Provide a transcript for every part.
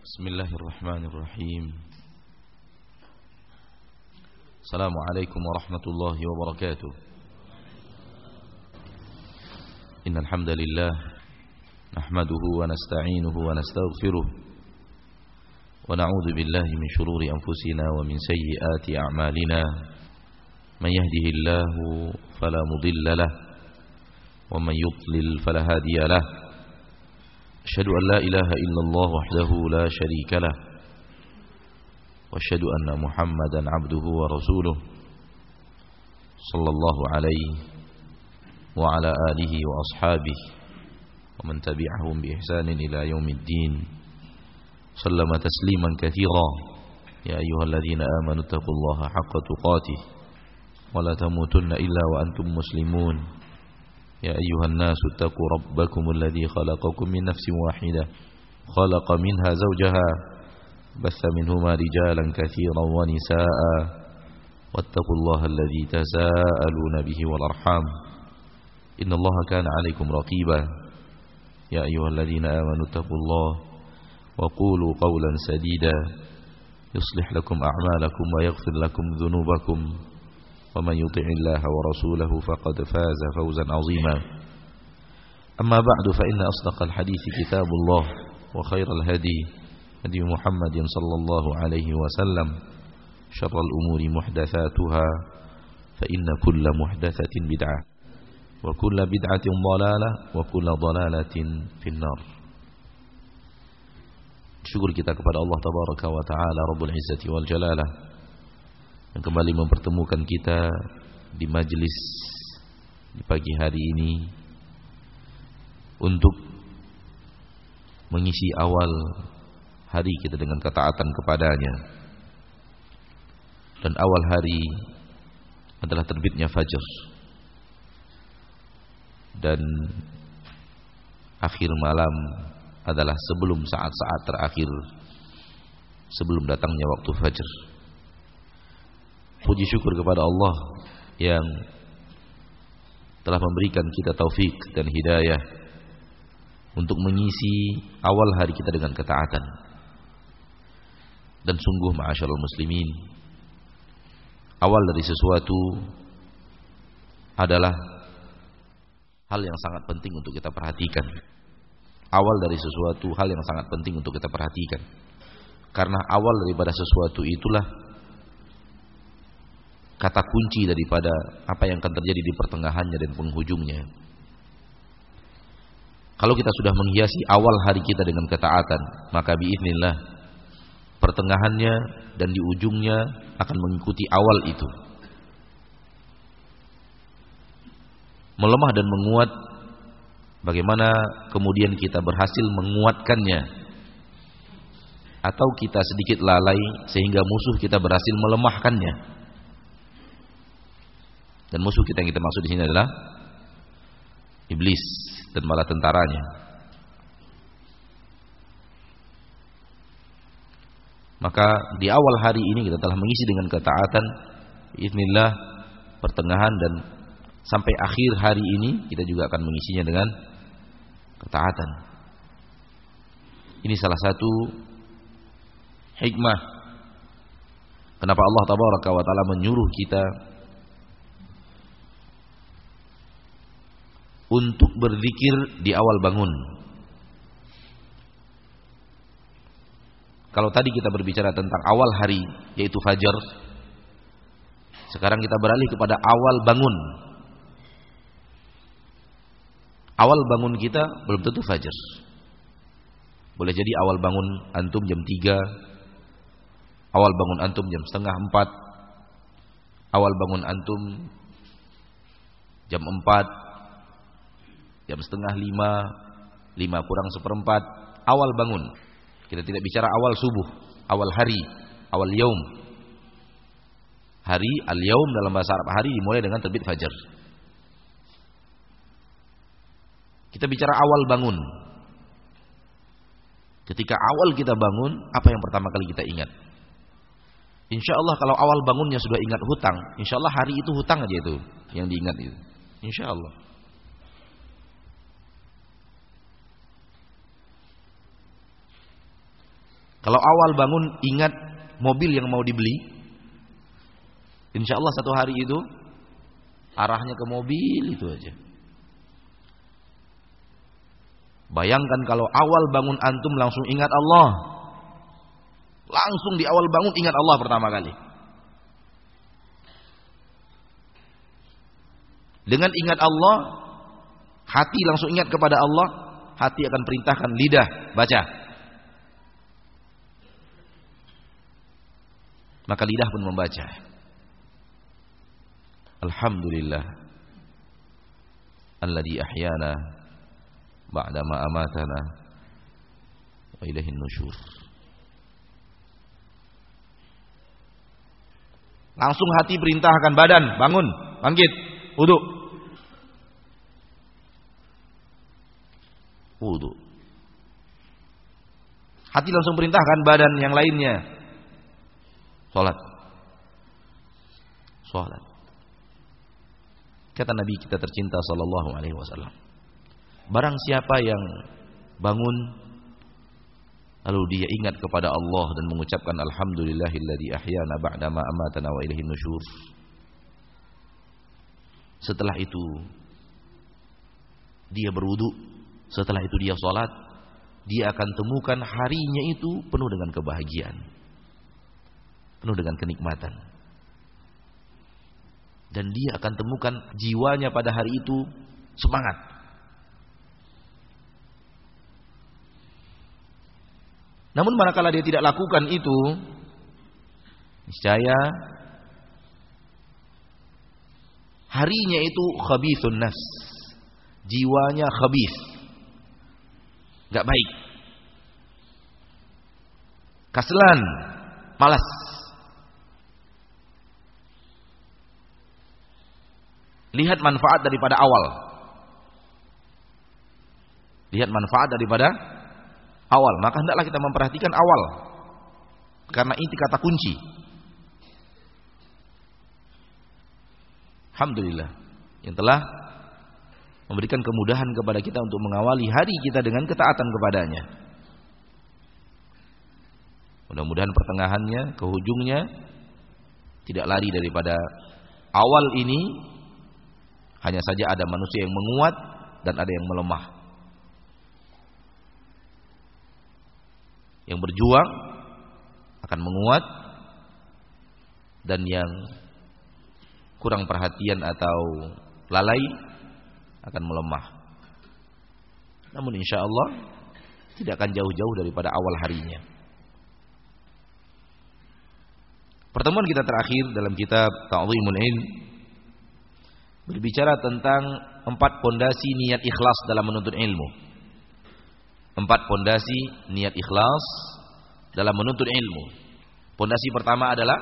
Bismillahirrahmanirrahim. Assalamualaikum warahmatullahi wabarakatuh. Innal hamdalillah nahmaduhu wa nasta'inuhu wa nastaghfiruh wa na'udzu billahi min shururi anfusina wa min sayyiati a'malina. Man yahdihillahu fala mudilla lahu wa man yudlil fala hadiya lahu. Asyhadu an la ilaha illallah wahdahu la syarika lah wa asyhadu anna Muhammadan abduhu wa rasuluh sallallahu alaihi wa ala alihi wa ashabihi wa man tabi'ahum bi ihsanin ila yaumiddin. Sallama tasliman katsira. Ya ayyuhalladzina amanu taqullaha haqqa tuqatih wa la tamutunna illa wa antum muslimun. يا أيها الناس اتقوا ربكم الذي خلقكم من نفس واحدة خلق منها زوجها بث منهما رجالا كثيرا ونساء واتقوا الله الذي تساءلون به والأرحام إن الله كان عليكم رقيبا. يا أيها الذين آمنوا اتقوا الله وقولوا قولا سديدا يصلح لكم أعمالكم ويغفر لكم ذنوبكم ومن يطع الله ورسوله فقد فاز فوزا عظيما. أما بعد فإن أصدق الحديث كتاب الله وخير الهدي هدي محمد صلى الله عليه وسلم شر الأمور محدثاتها فإن كل محدثة بدعة وكل بدعة ضلالة وكل ضلالة في النار. Syukur kita kepada Allah Tabaraka wa Ta'ala Rabbul Izzati wal Jalalah yang kembali mempertemukan kita di majelis di pagi hari ini untuk mengisi awal hari kita dengan ketaatan kepadanya. Dan awal hari adalah terbitnya fajar dan akhir malam adalah sebelum saat-saat terakhir sebelum datangnya waktu fajar. Puji syukur kepada Allah yang telah memberikan kita taufik dan hidayah untuk mengisi awal hari kita dengan ketaatan. Dan sungguh ma'asyiral muslimin, awal dari sesuatu adalah hal yang sangat penting untuk kita perhatikan. Awal dari sesuatu hal yang sangat penting untuk kita perhatikan. Karena awal daripada sesuatu itulah kata kunci daripada apa yang akan terjadi di pertengahannya dan penghujungnya. Kalau kita sudah menghiasi awal hari kita dengan ketaatan, maka biiznillah pertengahannya dan di ujungnya akan mengikuti awal itu. Melemah dan menguat, bagaimana kemudian kita berhasil menguatkannya, atau kita sedikit lalai sehingga musuh kita berhasil melemahkannya. Dan musuh kita yang kita maksud di sini adalah iblis dan bala tentaranya. Maka di awal hari ini kita telah mengisi dengan ketaatan, bismillah, pertengahan dan sampai akhir hari ini kita juga akan mengisinya dengan ketaatan. Ini salah satu hikmah kenapa Allah Tabaraka wa Ta'ala menyuruh kita untuk berzikir di awal bangun. Kalau tadi kita berbicara tentang awal hari, yaitu fajar, sekarang kita beralih kepada awal bangun. Awal bangun kita belum tentu fajar. Boleh jadi awal bangun antum jam 3, awal bangun antum jam setengah 4, awal bangun antum jam 4, jam setengah 5, 5 kurang seperempat, awal bangun. Kita tidak bicara awal subuh, awal hari, awal yaum. Hari, al-yaum dalam bahasa Arab hari dimulai dengan terbit fajar. Kita bicara awal bangun. Ketika awal kita bangun, apa yang pertama kali kita ingat? Insya Allah kalau awal bangunnya sudah ingat hutang, insya Allah hari itu hutang aja itu yang diingat itu. Insya Allah. Kalau awal bangun ingat mobil yang mau dibeli, insya Allah satu hari itu arahnya ke mobil itu aja. Bayangkan kalau awal bangun antum langsung ingat Allah. Langsung di awal bangun ingat Allah pertama kali. Dengan ingat Allah, hati langsung ingat kepada Allah, hati akan perintahkan lidah baca. Maka lidah pun membaca. Alhamdulillah alladzi ahyana ba'dama amatana wa ilaihin nusyur. Langsung hati perintahkan badan, bangun, bangkit, wudu. Wudu. Hati langsung perintahkan badan yang lainnya. Salat. Salat. Kata Nabi kita tercinta sallallahu alaihi wasallam, barang siapa yang bangun lalu dia ingat kepada Allah dan mengucapkan alhamdulillahilladzi ahyana ba'da ma amatana wa ilaihin nusyur. Setelah itu dia berwudu, setelah itu dia salat, dia akan temukan harinya itu penuh dengan kebahagiaan, penuh dengan kenikmatan. Dan dia akan temukan jiwanya pada hari itu semangat. Namun manakala dia tidak lakukan itu, niscaya harinya itu khabithun nafs, jiwanya khabith, gak baik, kaslan, malas. Lihat manfaat daripada awal. Lihat manfaat daripada awal. Maka hendaklah kita memperhatikan awal, karena ini kata kunci. Alhamdulillah yang telah memberikan kemudahan kepada kita untuk mengawali hari kita dengan ketaatan kepadanya. Mudah-mudahan pertengahannya ke ujungnya tidak lari daripada awal ini. Hanya saja ada manusia yang menguat dan ada yang melemah. Yang berjuang akan menguat, dan yang kurang perhatian atau lalai akan melemah. Namun insya Allah tidak akan jauh-jauh daripada awal harinya. Pertemuan kita terakhir dalam kitab Ta'dhimul Ilm berbicara tentang 4 pondasi niat ikhlas dalam menuntut ilmu. 4 pondasi niat ikhlas dalam menuntut ilmu. Pondasi pertama adalah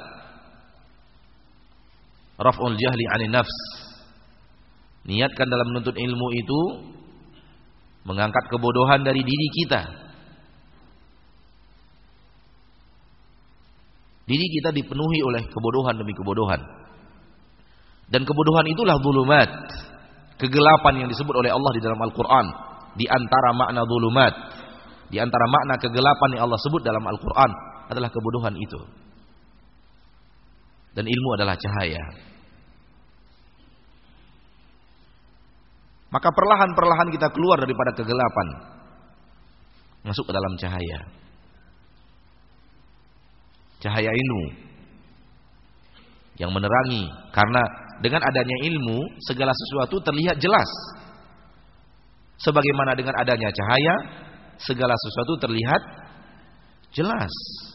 raf'ul jahli 'anil nafs. Niatkan dalam menuntut ilmu itu mengangkat kebodohan dari diri kita. Diri kita dipenuhi oleh kebodohan demi kebodohan. Dan kebodohan itulah zulumat, kegelapan yang disebut oleh Allah di dalam Al-Quran. Di antara makna zulumat, di antara makna kegelapan yang Allah sebut dalam Al-Quran adalah kebodohan itu. Dan ilmu adalah cahaya. Maka perlahan-perlahan kita keluar daripada kegelapan, masuk ke dalam cahaya. Cahaya ilmu yang menerangi, karena dengan adanya ilmu segala sesuatu terlihat jelas. Sebagaimana dengan adanya cahaya segala sesuatu terlihat jelas.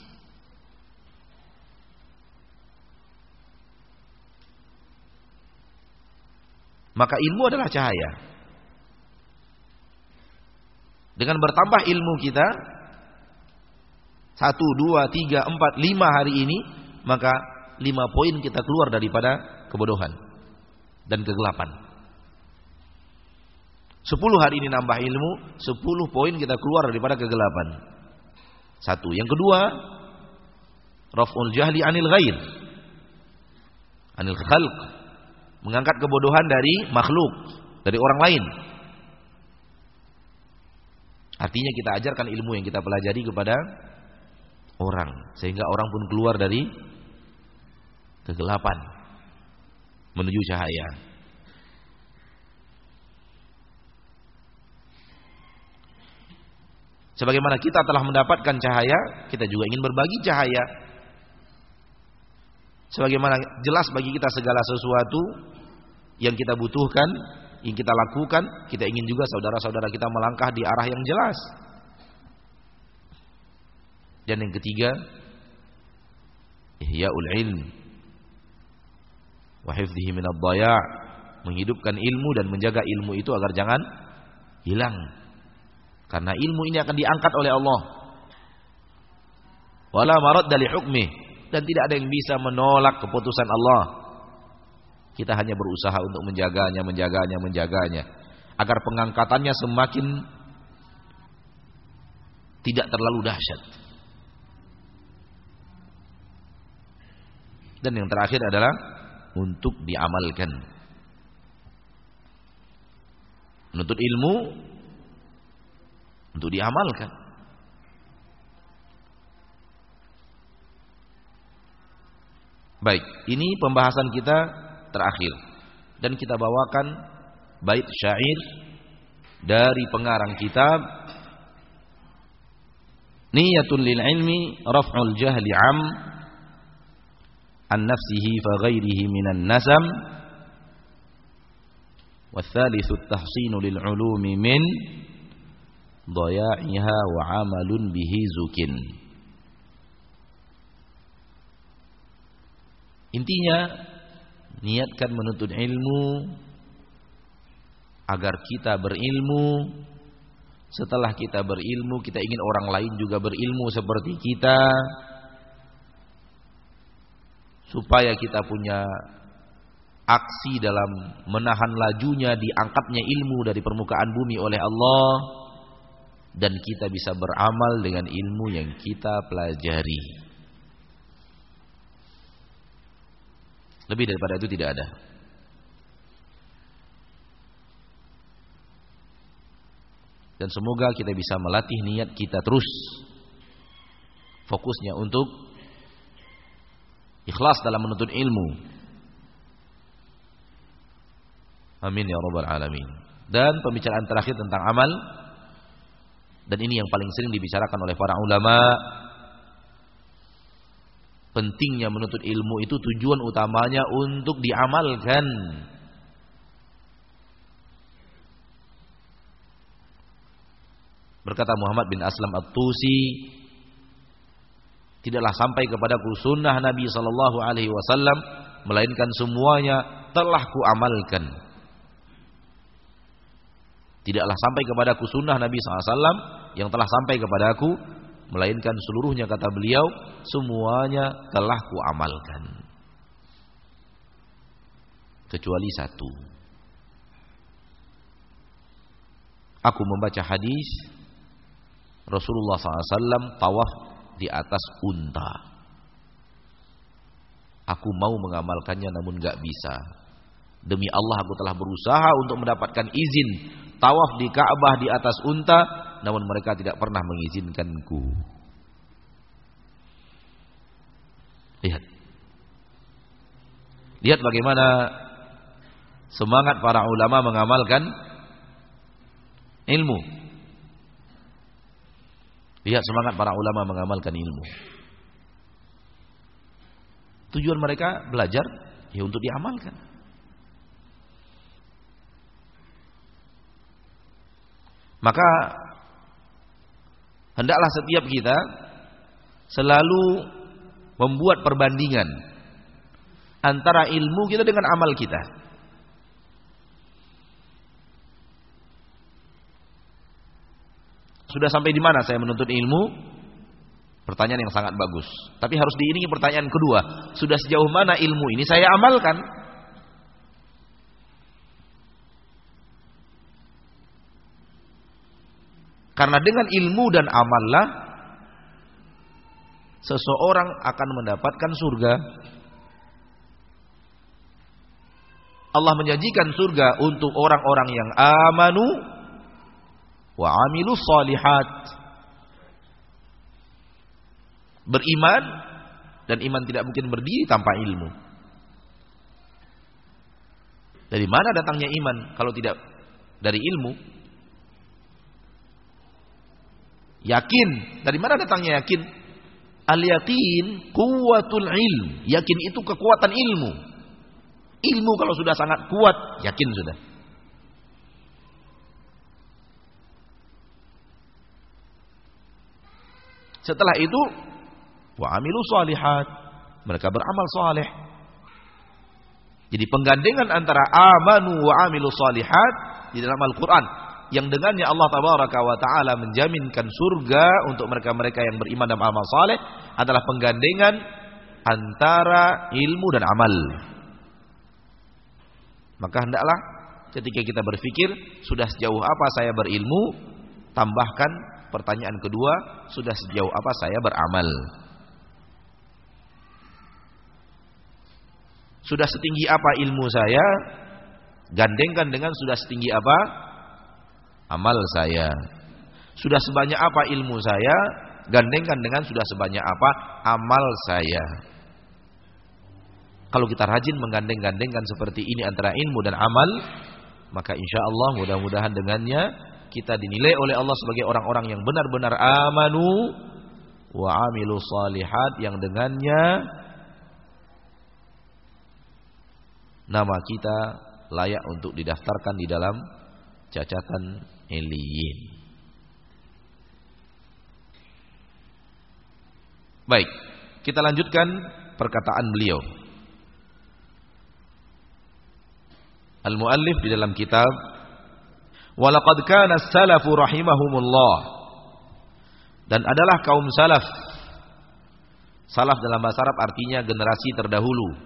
Maka ilmu adalah cahaya. Dengan bertambah ilmu kita 1, 2, 3, 4, 5 hari ini, maka 5 poin kita keluar daripada kebodohan dan kegelapan. 10 hari ini nambah ilmu, 10 poin kita keluar daripada kegelapan. 1. Yang kedua, raf'ul jahli 'anil ghair, 'anil khalq, mengangkat kebodohan dari makhluk, dari orang lain. Artinya kita ajarkan ilmu yang kita pelajari kepada orang, sehingga orang pun keluar dari kegelapan menuju cahaya. Sebagaimana kita telah mendapatkan cahaya, kita juga ingin berbagi cahaya. Sebagaimana jelas bagi kita segala sesuatu yang kita butuhkan, yang kita lakukan, kita ingin juga saudara-saudara kita melangkah di arah yang jelas. Dan yang ketiga, ihya'ul ilm wa hifdhihi minadh dhaya', menghidupkan ilmu dan menjaga ilmu itu agar jangan hilang. Karena ilmu ini akan diangkat oleh Allah. Wala maradda li hukmih, dan tidak ada yang bisa menolak keputusan Allah. Kita hanya berusaha untuk menjaganya agar pengangkatannya semakin tidak terlalu dahsyat. Dan yang terakhir adalah untuk diamalkan. Menuntut ilmu untuk diamalkan. Baik, ini pembahasan kita terakhir, dan kita bawakan bait syair dari pengarang kitab Niyatul lil ilmi raf'ul jahli an nafsihi fa ghairihi minan nazam wa tsalitsu at-tahsinu lil ulumi min dhaya'iha wa 'amalun bihi zukin. Intinya, niatkan menuntut ilmu agar kita berilmu. Setelah kita berilmu, kita ingin orang lain juga berilmu seperti kita, supaya kita punya aksi dalam menahan lajunya diangkatnya ilmu dari permukaan bumi oleh Allah, dan kita bisa beramal dengan ilmu yang kita pelajari. Lebih daripada itu tidak ada. Dan semoga kita bisa melatih niat kita terus, fokusnya untuk ikhlas dalam menuntut ilmu. Amin ya rabbal alamin. Dan pembicaraan terakhir tentang amal, dan ini yang paling sering dibicarakan oleh para ulama. Pentingnya menuntut ilmu itu tujuan utamanya untuk diamalkan. Berkata Muhammad bin Aslam At-Tusi, tidaklah sampai kepadaku sunnah Nabi sallallahu alaihi wasallam melainkan semuanya telah kuamalkan. Tidaklah sampai kepadaku sunnah Nabi sallallahu alaihi wasallam yang telah sampai kepadaku, melainkan seluruhnya, kata beliau, semuanya telah kuamalkan, kecuali satu. Aku membaca hadis Rasulullah SAW tawaf di atas unta. Aku mau mengamalkannya namun gak bisa. Demi Allah aku telah berusaha untuk mendapatkan izin tawaf di Ka'bah di atas unta, namun mereka tidak pernah mengizinkanku. Lihat bagaimana semangat para ulama mengamalkan ilmu. Lihat semangat para ulama mengamalkan ilmu. Tujuan mereka belajar ya untuk diamalkan. Maka hendaklah setiap kita selalu membuat perbandingan antara ilmu kita dengan amal kita. Sudah sampai di mana saya menuntut ilmu? Pertanyaan yang sangat bagus. Tapi harus diiringi pertanyaan kedua. Sudah sejauh mana ilmu ini saya amalkan? Karena dengan ilmu dan amallah seseorang akan mendapatkan surga. Allah menjanjikan surga untuk orang-orang yang amanu wa amilus shalihat. beriman, dan iman tidak mungkin berdiri tanpa ilmu. Dari mana datangnya iman kalau tidak dari ilmu? Yakin, dari mana datangnya yakin? Al-yaqin quwwatul ilm. Yakin itu kekuatan ilmu. Ilmu kalau sudah sangat kuat, yakin sudah. Setelah itu wa amilu shalihat, mereka beramal saleh. Jadi penggandengan antara amanu wa amilu shalihat di dalam Al-Qur'an yang dengannya Allah tabaraka wa taala menjaminkan surga untuk mereka-mereka yang beriman dan amal saleh adalah penggandengan antara ilmu dan amal. Maka hendaklah ketika kita berpikir sudah sejauh apa saya berilmu, tambahkan pertanyaan kedua, sudah sejauh apa saya beramal? Sudah setinggi apa ilmu saya? Gandengkan dengan sudah setinggi apa amal saya. Sudah sebanyak apa ilmu saya? Gandengkan dengan sudah sebanyak apa amal saya. Kalau kita rajin menggandeng-gandengkan seperti ini antara ilmu dan amal, maka insya Allah mudah-mudahan dengannya kita dinilai oleh Allah sebagai orang-orang yang benar-benar amanu wa amilu shalihat, yang dengannya nama kita layak untuk didaftarkan di dalam cacatan Eliyin. Baik, kita lanjutkan perkataan beliau. Al-muallif di dalam kitab walaqad kana as-salafu rahimahumullah, dan adalah kaum salaf. Salaf dalam bahasa Arab artinya generasi terdahulu.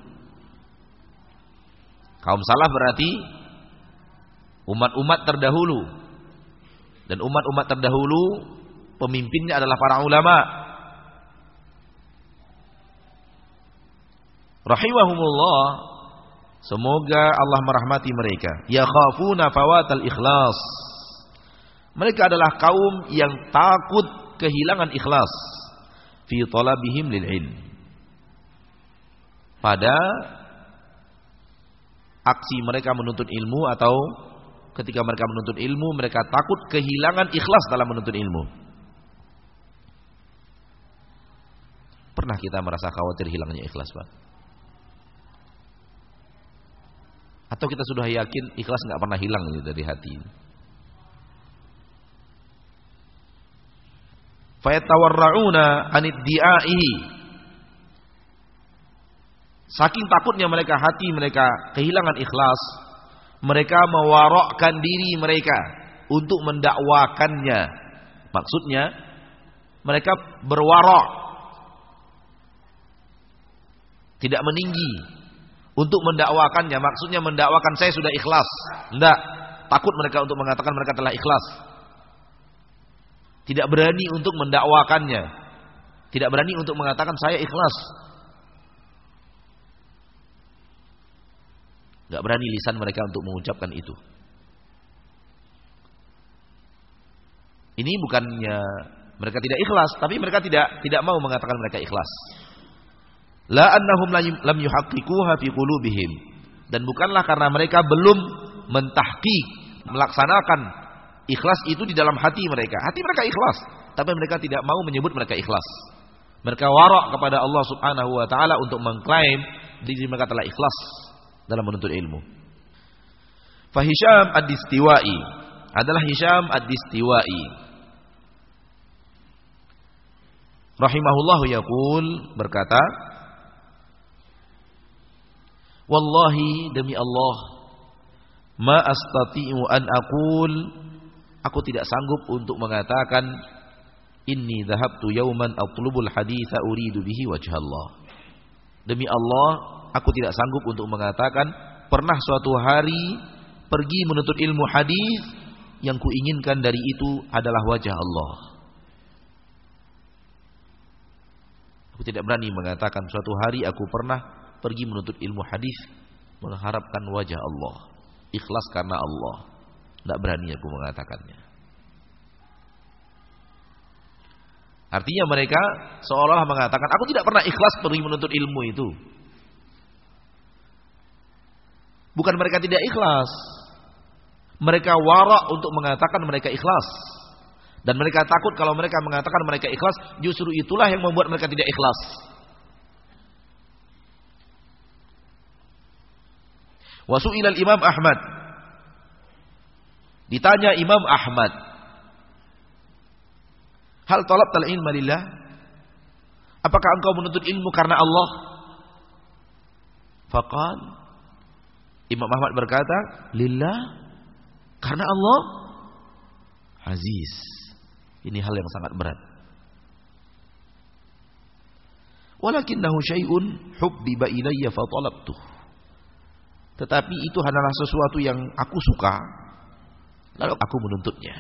Kaum salaf berarti umat-umat terdahulu, dan umat-umat terdahulu pemimpinnya adalah para ulama. Rahimahumullah, semoga Allah merahmati mereka. Yakhafuna fawatal ikhlas, mereka adalah kaum yang takut kehilangan ikhlas fi talabihim lil ilm, pada aksi mereka menuntut ilmu, atau ketika mereka menuntut ilmu mereka takut kehilangan ikhlas dalam menuntut ilmu. Pernah kita merasa khawatir hilangnya ikhlas, Pak? Atau kita sudah yakin ikhlas enggak pernah hilang dari hati? Fayatawarrauna aniddiaihi, saking takutnya mereka, hati mereka kehilangan ikhlas, mereka mewarokkan diri mereka untuk mendakwakannya. Maksudnya mereka berwarok, tidak meninggi untuk mendakwakannya. Maksudnya mendakwakan saya sudah ikhlas. Tidak, takut mereka untuk mengatakan mereka telah ikhlas. Tidak berani untuk mendakwakannya, tidak berani untuk mengatakan saya ikhlas. Tidak berani lisan mereka untuk mengucapkan itu. Ini bukannya mereka tidak ikhlas, tapi mereka tidak mau mengatakan mereka ikhlas. La annahum lam yuhaqqiquha fi qulubihim, dan bukanlah karena mereka belum mentahqiq, melaksanakan ikhlas itu di dalam hati mereka. Hati mereka ikhlas, tapi mereka tidak mau menyebut mereka ikhlas. Mereka warak kepada Allah Subhanahu wa taala untuk mengklaim diri mereka telah ikhlas dalam menuntut ilmu. Fa Hisham ad-Distiwai adalah Hisham ad-Distiwai rahimahullahu yaqul, berkata, wallahi, demi Allah, ma astati'u an aqul, aku tidak sanggup untuk mengatakan inni dhahabtu yawman atlubul haditha uridu bihi wajhallah. Demi Allah, aku tidak sanggup untuk mengatakan pernah suatu hari pergi menuntut ilmu hadis yang kuinginkan dari itu adalah wajah Allah. Aku tidak berani mengatakan suatu hari aku pernah pergi menuntut ilmu hadis mengharapkan wajah Allah, ikhlas karena Allah. Tidak berani aku mengatakannya. Artinya mereka seolah-olah mengatakan, aku tidak pernah ikhlas pergi menuntut ilmu itu. Bukan mereka tidak ikhlas. Mereka wara untuk mengatakan mereka ikhlas. Dan mereka takut kalau mereka mengatakan mereka ikhlas, justru itulah yang membuat mereka tidak ikhlas. Wa su'ilal Imam Ahmad. Ditanya Imam Ahmad, hal talabtal ilma lillah? Apakah engkau menuntut ilmu karena Allah? Faqal, Imam Ahmad berkata, lillah, karena Allah. Aziz. Ini hal yang sangat berat. Walakinnahu syai'un hubbiba ilayya fa talabtuh. Tetapi itu hanyalah sesuatu yang aku suka, lalu aku menuntutnya.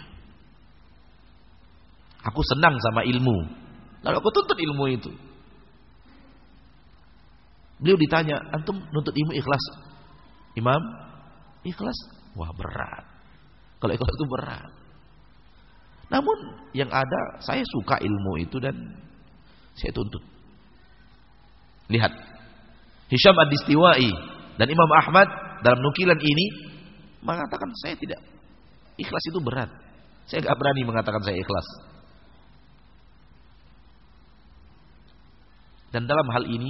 Aku senang sama ilmu, lalu aku tuntut ilmu itu. Beliau ditanya, antum nuntut ilmu ikhlas? Imam, ikhlas? Wah, berat. Kalau ikhlas itu berat. Namun yang ada, saya suka ilmu itu dan saya tuntut. Lihat, Hisham ad-Distiwai dan Imam Ahmad dalam nukilan ini mengatakan saya tidak. Ikhlas itu berat. Saya tidak berani mengatakan saya ikhlas. Dan dalam hal ini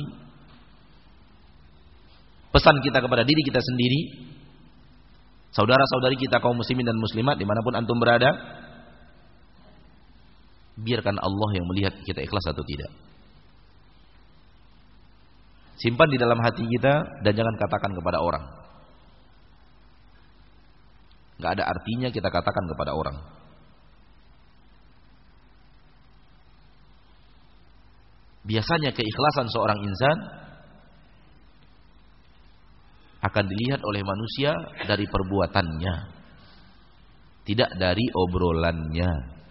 pesan kita kepada diri kita sendiri, saudara-saudari kita kaum muslimin dan muslimat dimanapun antum berada, biarkan Allah yang melihat kita ikhlas atau tidak. Simpan di dalam hati kita dan jangan katakan kepada orang. Gak ada artinya kita katakan kepada orang. Biasanya keikhlasan seorang insan akan dilihat oleh manusia dari perbuatannya, tidak dari obrolannya.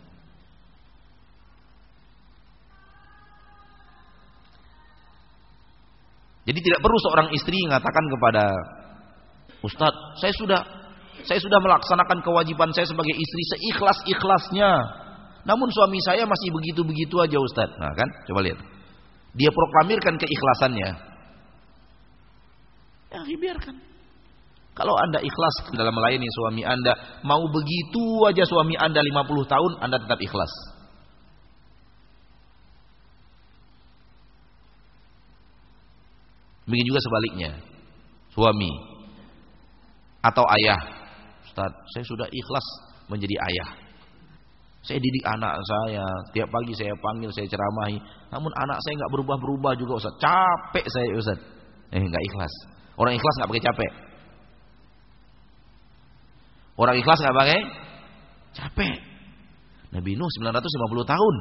Jadi tidak perlu seorang istri mengatakan kepada Ustaz, saya sudah melaksanakan kewajiban saya sebagai istri seikhlas-ikhlasnya. Namun suami saya masih begitu-begitu aja Ustaz. Nah kan, coba lihat. Dia proklamirkan keikhlasannya. Ya biarkan. Kalau Anda ikhlas dalam melayani suami Anda, mau begitu aja suami Anda 50 tahun, Anda tetap ikhlas. Begitu juga sebaliknya. Suami atau ayah, Ustaz, saya sudah ikhlas menjadi ayah. Saya didik anak saya, tiap pagi saya panggil, saya ceramahi. Namun anak saya enggak berubah-berubah juga Ustaz. Capek saya Ustaz. Enggak ikhlas. Orang ikhlas enggak pakai capek. Orang ikhlas enggak pakai capek. Nabi Nuh 950 tahun.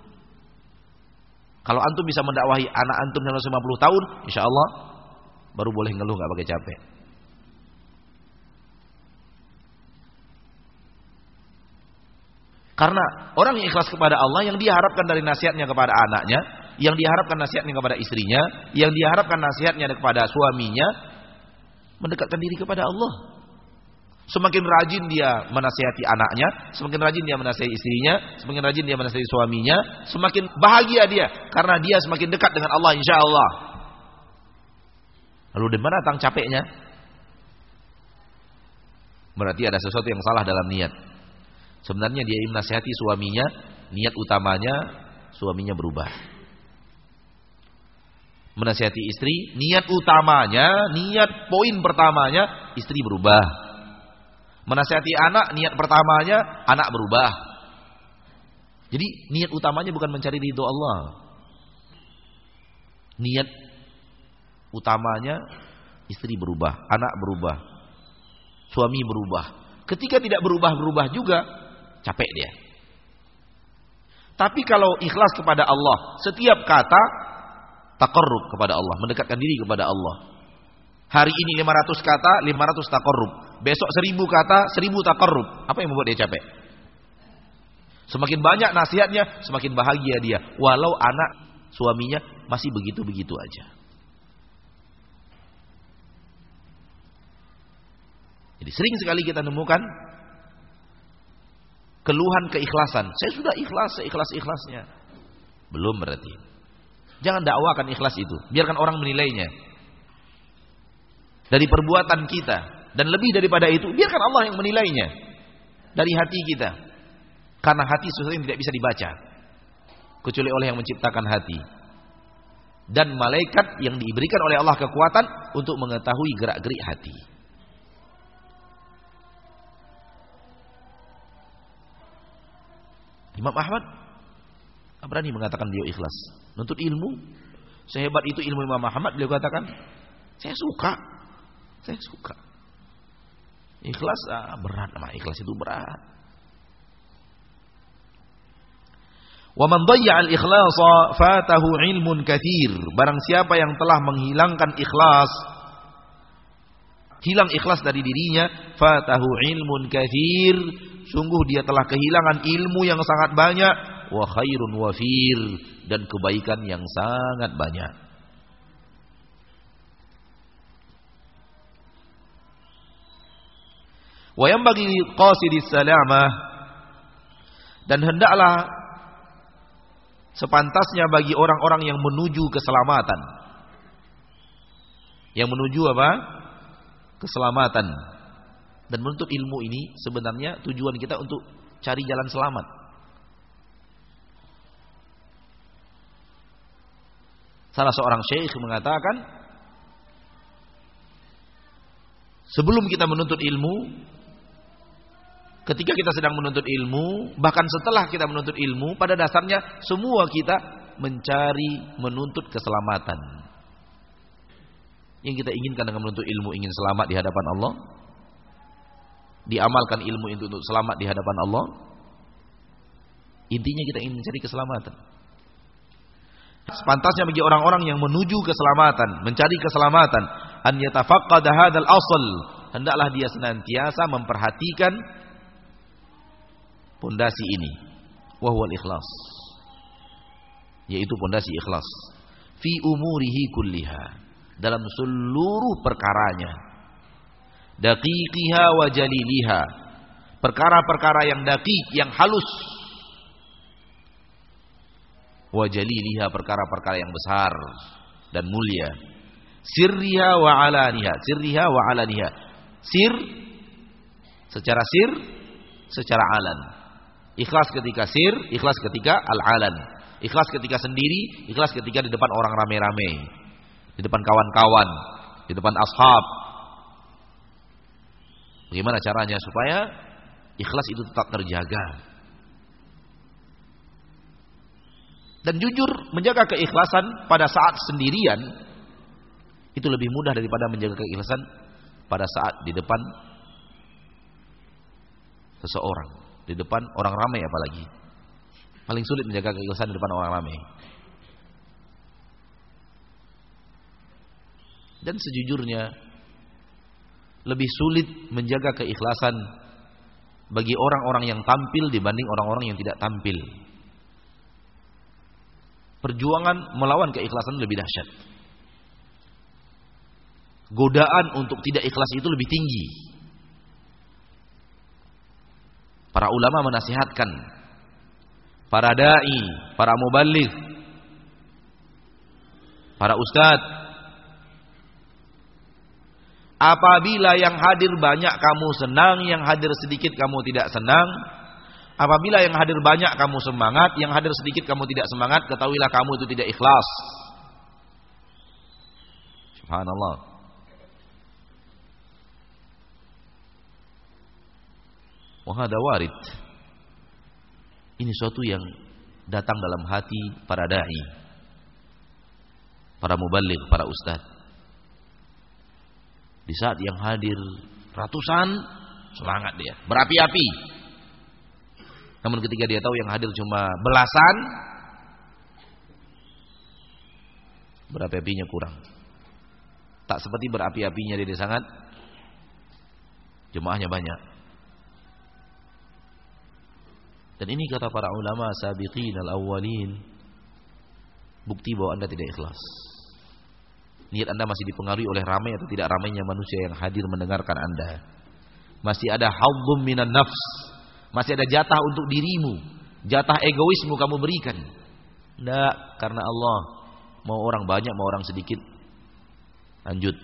Kalau antum bisa mendakwahi anak antum 950 tahun, insyaallah baru boleh ngeluh enggak pakai capek. Karena orang yang ikhlas kepada Allah, yang dia harapkan dari nasihatnya kepada anaknya, yang diharapkan nasihatnya kepada istrinya, yang diharapkan nasihatnya kepada suaminya, mendekatkan diri kepada Allah. Semakin rajin dia menasihati anaknya, semakin rajin dia menasihati istrinya, semakin rajin dia menasihati suaminya, semakin bahagia dia karena dia semakin dekat dengan Allah insyaallah. Lalu di mana tang capeknya? Berarti ada sesuatu yang salah dalam niat. Sebenarnya dia ingin menasihati suaminya, niat utamanya suaminya berubah. Menasihati istri, niat utamanya, niat poin pertamanya istri berubah. Menasihati anak, niat pertamanya anak berubah. Jadi niat utamanya bukan mencari ridho Allah. Niat utamanya istri berubah, anak berubah, suami berubah. Ketika tidak berubah-berubah juga, capek dia. Tapi kalau ikhlas kepada Allah, setiap kata taqarrub kepada Allah, mendekatkan diri kepada Allah. Hari ini 500 kata, 500 taqarrub. Besok 1000 kata, 1000 taqarrub. Apa yang membuat dia capek? Semakin banyak nasihatnya, semakin bahagia dia. Walau anak suaminya masih begitu-begitu aja. Jadi sering sekali kita nemukan keluhan keikhlasan. Saya sudah ikhlas, seikhlas-ikhlasnya. Belum berarti. Jangan dakwakan ikhlas itu. Biarkan orang menilainya. Dari perbuatan kita. Dan lebih daripada itu, biarkan Allah yang menilainya. Dari hati kita. Karena hati sesuatu yang tidak bisa dibaca. Kecuali oleh yang menciptakan hati. Dan malaikat yang diberikan oleh Allah kekuatan untuk mengetahui gerak-gerik hati. Imam Ahmad berani mengatakan beliau ikhlas. Nuntut ilmu, sehebat itu ilmu Imam Ahmad, beliau katakan, saya suka. Ikhlas berat, ikhlas itu berat. Wa man dhayya al-ikhlasa fatahu ilmun katsir. Barang siapa yang telah menghilangkan ikhlas, hilang ikhlas dari dirinya, fatahu ilmun katsir, sungguh dia telah kehilangan ilmu yang sangat banyak, wa khairun wafir, dan kebaikan yang sangat banyak. Wa yanbaghi qasidis salamah, dan hendaklah sepantasnya bagi orang-orang yang menuju keselamatan. Yang menuju apa? Keselamatan. Dan menuntut ilmu ini sebenarnya tujuan kita untuk cari jalan selamat. Salah seorang syekh mengatakan, sebelum kita menuntut ilmu, ketika kita sedang menuntut ilmu, bahkan setelah kita menuntut ilmu, pada dasarnya semua kita mencari menuntut keselamatan. Yang kita inginkan dengan menuntut ilmu, ingin selamat di hadapan Allah, diamalkan ilmu itu untuk selamat di hadapan Allah. Intinya kita ingin mencari keselamatan. Sepantasnya bagi orang-orang yang menuju keselamatan, mencari keselamatan, an yatafaqqada hadzal asl, hendaklah dia senantiasa memperhatikan pondasi ini, wa huwal ikhlas, yaitu pondasi ikhlas, fi umurihi kulliha, dalam seluruh perkaranya, daqiqiha wa jaliliha, perkara-perkara yang daqiq, yang halus, wa jaliliha, perkara-perkara yang besar dan mulia, sirriha wa alaniha, sirriha wa alaniha, sir secara sir, secara alan. Ikhlas ketika sir, ikhlas ketika al-alan. Ikhlas ketika sendiri, ikhlas ketika di depan orang rame-rame, di depan kawan-kawan, di depan ashab. Bagaimana caranya supaya ikhlas itu tetap terjaga? Dan jujur, menjaga keikhlasan pada saat sendirian itu lebih mudah daripada menjaga keikhlasan pada saat di depan seseorang. Di depan orang ramai apalagi. Paling sulit menjaga keikhlasan di depan orang ramai. Dan sejujurnya lebih sulit menjaga keikhlasan bagi orang-orang yang tampil dibanding orang-orang yang tidak tampil. Perjuangan melawan keikhlasan lebih dahsyat. Godaan untuk tidak ikhlas itu lebih tinggi. Para ulama menasihatkan, para dai, para muballigh, para ustadz, apabila yang hadir banyak kamu senang, yang hadir sedikit kamu tidak senang. Apabila yang hadir banyak kamu semangat, yang hadir sedikit kamu tidak semangat, ketahuilah kamu itu tidak ikhlas. Subhanallah. Wahada warid. Ini suatu yang datang dalam hati para dai, para muballigh, para ustadz. Di saat yang hadir ratusan, semangat dia, berapi-api. Namun ketika dia tahu yang hadir cuma belasan, berapi-apinya kurang. Tak seperti berapi-apinya dia sangat, jemaahnya banyak. Dan ini kata para ulama sabiqin al-awwalin, bukti bahwa Anda tidak ikhlas. Niat Anda masih dipengaruhi oleh ramai atau tidak ramainya manusia yang hadir mendengarkan Anda. Masih ada hadzum minan nafs, masih ada jatah untuk dirimu, jatah egoismu kamu berikan. Enggak, karena Allah. Mau orang banyak, mau orang sedikit. Lanjut.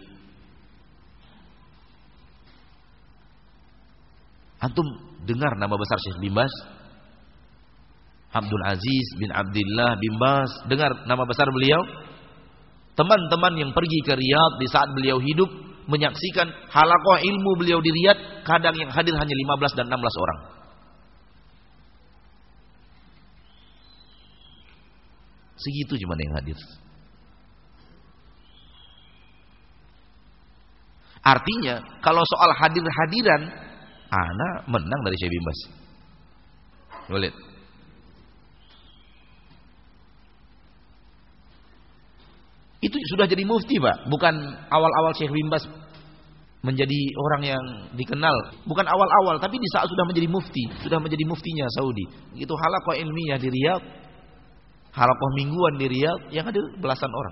Antum dengar nama besar Syekh bin Baz? Abdul Aziz bin Abdullah bin Baz. Dengar nama besar beliau? Teman-teman yang pergi ke Riyadh di saat beliau hidup menyaksikan halaqah ilmu beliau di Riyadh, kadang yang hadir hanya 15 dan 16 orang. Segitu cuma yang hadir. Artinya kalau soal hadir-hadiran, ana menang dari Syekh bin Baz. Boleh. Itu sudah jadi mufti, Pak. Bukan awal-awal Syekh bin Baz menjadi orang yang dikenal. Bukan awal-awal, tapi di saat sudah menjadi mufti, sudah menjadi muftinya Saudi. Itu halaqah ilmiah di Riyadh, halaqah mingguan di Riyadh yang ada belasan orang.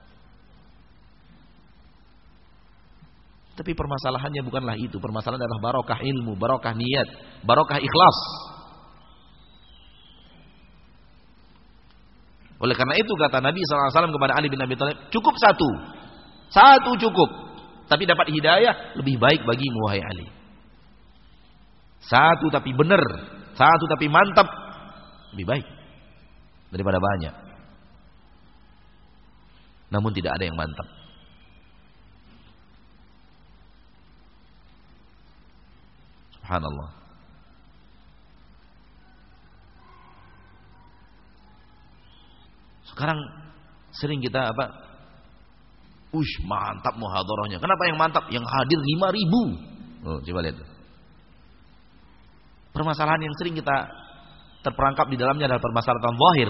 Tapi permasalahannya bukanlah itu. Permasalahan adalah barokah ilmu, barokah niat, barokah ikhlas. Oleh karena itu kata Nabi SAW kepada Ali bin Abi Thalib, cukup satu. Satu cukup. Tapi dapat hidayah lebih baik bagimu wahai Ali. Satu tapi benar, satu tapi mantap, lebih baik daripada banyak. Namun tidak ada yang mantap. Subhanallah. Sekarang sering kita mantap muhadharahnya. Kenapa yang mantap? Yang hadir 5.000. Oh, coba lihat. Permasalahan yang sering kita terperangkap di dalamnya adalah permasalahan zahir.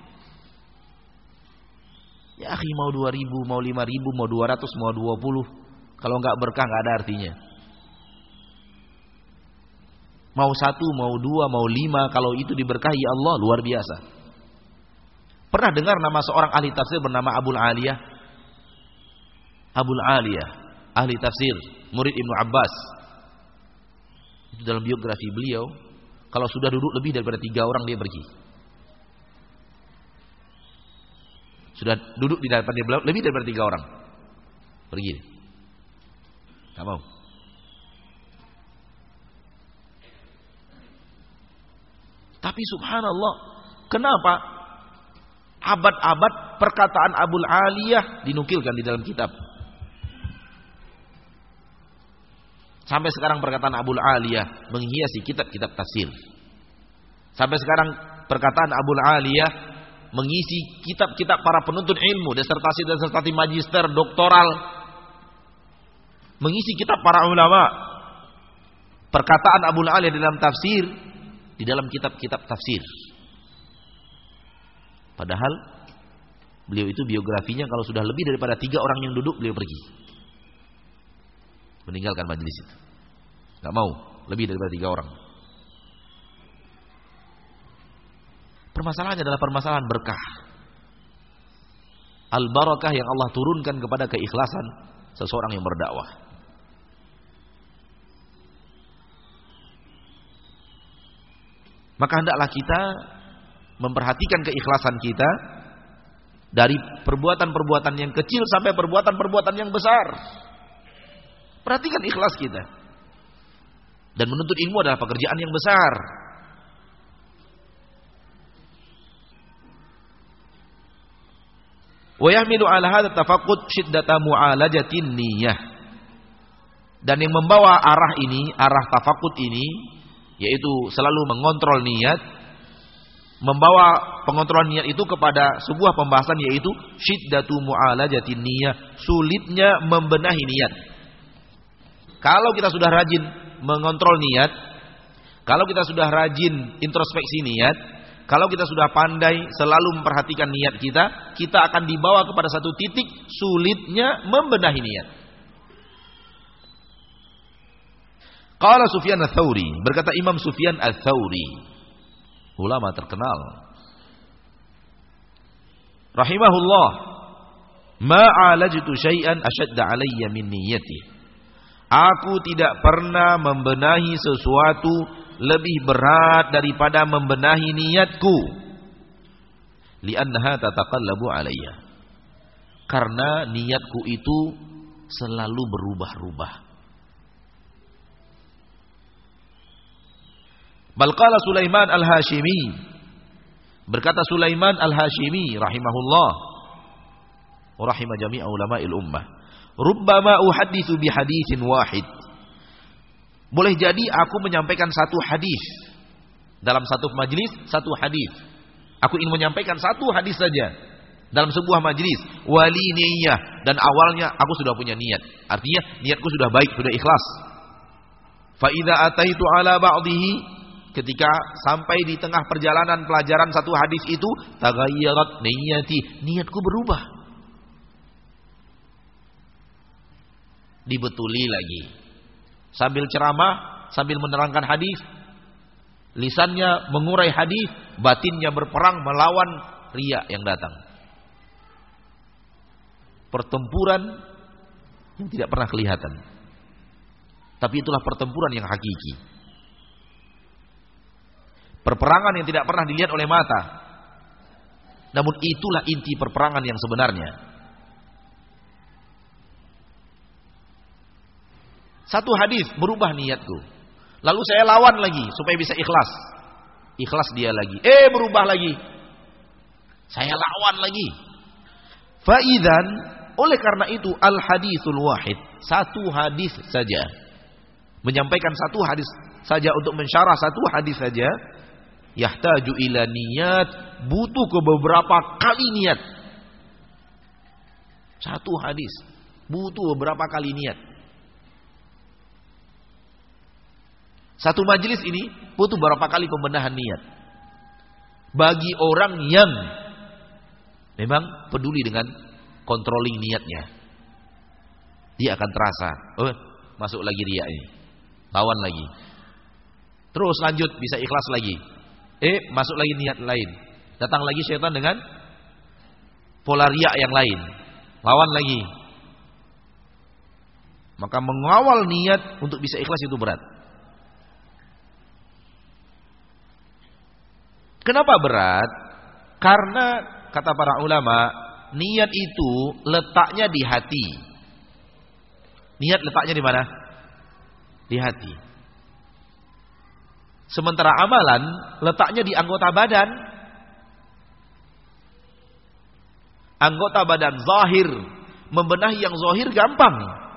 Ya akhi, mau 2.000, mau 5.000, mau 200, mau 20. Kalau enggak berkah enggak ada artinya. Mau 1, mau 2, mau 5, kalau itu diberkahi Allah luar biasa. Pernah dengar nama seorang ahli tafsir bernama Abul Aliyah? Abul Aliyah, ahli tafsir, murid Ibnu Abbas. Itu dalam biografi beliau, kalau sudah duduk lebih daripada 3 orang dia pergi. Sudah duduk di depan dia lebih daripada 3 orang, pergi. Enggak mau. Tapi subhanallah, kenapa abad-abad perkataan Abul Aliyah dinukilkan di dalam kitab? Sampai sekarang perkataan Abul Aliyah menghiasi kitab-kitab tafsir. Sampai sekarang perkataan Abul Aliyah mengisi kitab-kitab para penuntut ilmu, disertasi magister, doktoral, mengisi kitab para ulama. Perkataan Abul Aliyah dalam tafsir, di dalam kitab-kitab tafsir. Padahal beliau itu biografinya kalau sudah lebih daripada 3 orang yang duduk, beliau pergi, meninggalkan majelis itu. Gak mau lebih daripada 3 orang. Permasalahannya adalah permasalahan berkah, al-barakah yang Allah turunkan kepada keikhlasan seseorang yang berdakwah. Maka hendaklah kita memperhatikan keikhlasan kita dari perbuatan-perbuatan yang kecil sampai perbuatan-perbuatan yang besar. Perhatikan ikhlas kita. Dan menuntut ilmu adalah pekerjaan yang besar. Wa yahmilu ala hadha tafaqqud shiddata mu'alajatin niyyah. Dan yang membawa arah ini, arah tafaqqud ini, yaitu selalu mengontrol niat, membawa pengontrolan niat itu kepada sebuah pembahasan, yaitu syiddatu mu'alajatin niyyah, sulitnya membenahi niat. Kalau kita sudah rajin mengontrol niat, kalau kita sudah rajin introspeksi niat, kalau kita sudah pandai selalu memperhatikan niat kita, kita akan dibawa kepada satu titik sulitnya membenahi niat. Qala Sufyan ats-Tsauri, berkata Imam Sufyan ats-Tsauri, ulama terkenal, rahimahullah, ma alajtu syai'an ashadda alayya min niyyati. Aku tidak pernah membenahi sesuatu lebih berat daripada membenahi niatku. li'annaha tataqallabu alayya. Karena niatku itu selalu berubah-ubah. Bal qala Sulaiman Al-Hashimi, berkata Sulaiman Al-Hashimi rahimahullah wa rahimah jami' ulama'il ummah, rubbama uhadditsu bi haditsin wahid. Boleh jadi aku menyampaikan satu hadis dalam satu majelis, satu hadis. Aku ingin menyampaikan satu hadis saja dalam sebuah majelis. Wali niyah, dan awalnya aku sudah punya niat. Artinya niatku sudah baik, sudah ikhlas. Fa idza ataitu ala ba'dihi, ketika sampai di tengah perjalanan pelajaran satu hadis itu, taghayyarat niyati, niatku berubah. Dibetuli lagi. Sambil ceramah, sambil menerangkan hadis, lisannya mengurai hadis, batinnya berperang melawan riya yang datang. Pertempuran yang tidak pernah kelihatan, tapi itulah pertempuran yang hakiki. Perperangan yang tidak pernah dilihat oleh mata, namun itulah inti perperangan yang sebenarnya. Satu hadis berubah niatku, lalu saya lawan lagi supaya bisa ikhlas. Ikhlas dia lagi, berubah lagi, saya lawan lagi. Faidan, oleh karena itu al hadisul wahid, satu hadis saja, menyampaikan satu hadis saja untuk mensyarah satu hadis saja, yahtaju ila niyat, butuh ke beberapa kali niat. Satu hadis butuh beberapa kali niat. Satu majelis ini butuh beberapa kali pembenahan niat. Bagi orang yang memang peduli dengan controlling niatnya, dia akan terasa, masuk lagi riya ini, lawan lagi. Terus lanjut, bisa ikhlas lagi. Masuk lagi niat lain. Datang lagi syaitan dengan pola riya yang lain, lawan lagi. Maka mengawal niat untuk bisa ikhlas itu berat. Kenapa berat? Karena kata para ulama, niat itu letaknya di hati. Niat letaknya di mana? Di hati. Sementara amalan letaknya di anggota badan. Anggota badan zahir, membenahi yang zahir gampang.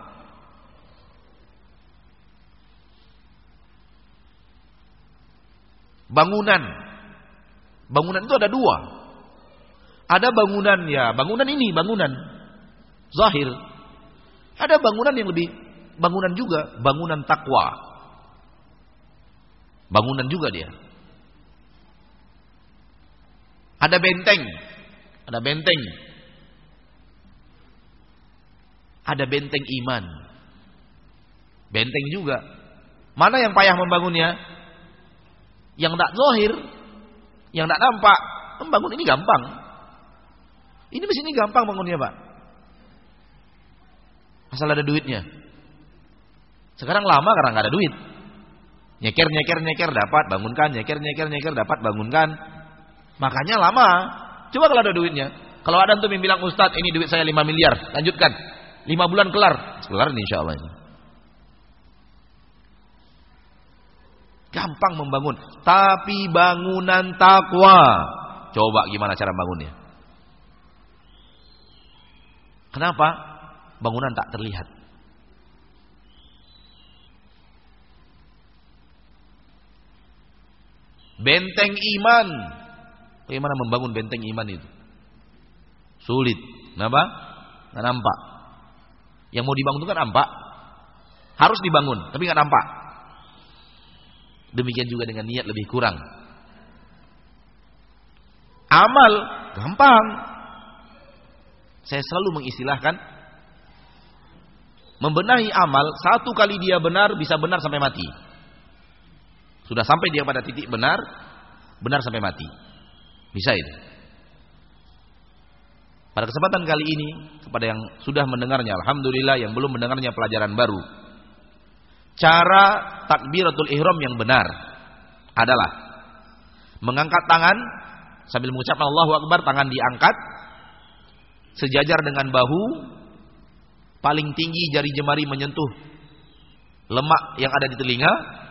Bangunan itu ada dua. Ada bangunan bangunan ini, bangunan zahir. Ada bangunan yang lebih, bangunan juga, bangunan takwa. Bangunan juga dia. Ada benteng. Ada benteng. Ada benteng iman. Benteng juga. Mana yang payah membangunnya? Yang tak zahir, yang tak nampak. Membangun ini gampang. Ini mesin ini gampang bangunnya, Pak. Asal ada duitnya. Sekarang lama karena nggak ada duit. Nyeker dapat bangunkan, nyeker dapat bangunkan. Makanya lama. Coba kalau ada duitnya. Kalau ada antum yang bilang, Ustaz ini duit saya 5 miliar, lanjutkan 5 bulan kelar. Kelar nih insyaallah ini. Gampang membangun, tapi bangunan takwa, coba gimana cara bangunnya? Kenapa? Bangunan tak terlihat. Benteng iman. Bagaimana membangun benteng iman itu? Sulit. Kenapa? Nggak nampak. Yang mau dibangun itu kan nampak. Harus dibangun, tapi nggak nampak. Demikian juga dengan niat lebih kurang. Amal gampang. Saya selalu mengistilahkan, membenahi amal, satu kali dia benar, bisa benar sampai mati. Sudah sampai dia pada titik benar, benar sampai mati. Bisa itu. Pada kesempatan kali ini, kepada yang sudah mendengarnya, alhamdulillah, yang belum mendengarnya pelajaran baru. Cara takbiratul ihram yang benar adalah mengangkat tangan Sambil mengucapkan Allahu Akbar, tangan diangkat sejajar dengan bahu, paling tinggi jari jemari menyentuh lemak yang ada di telinga,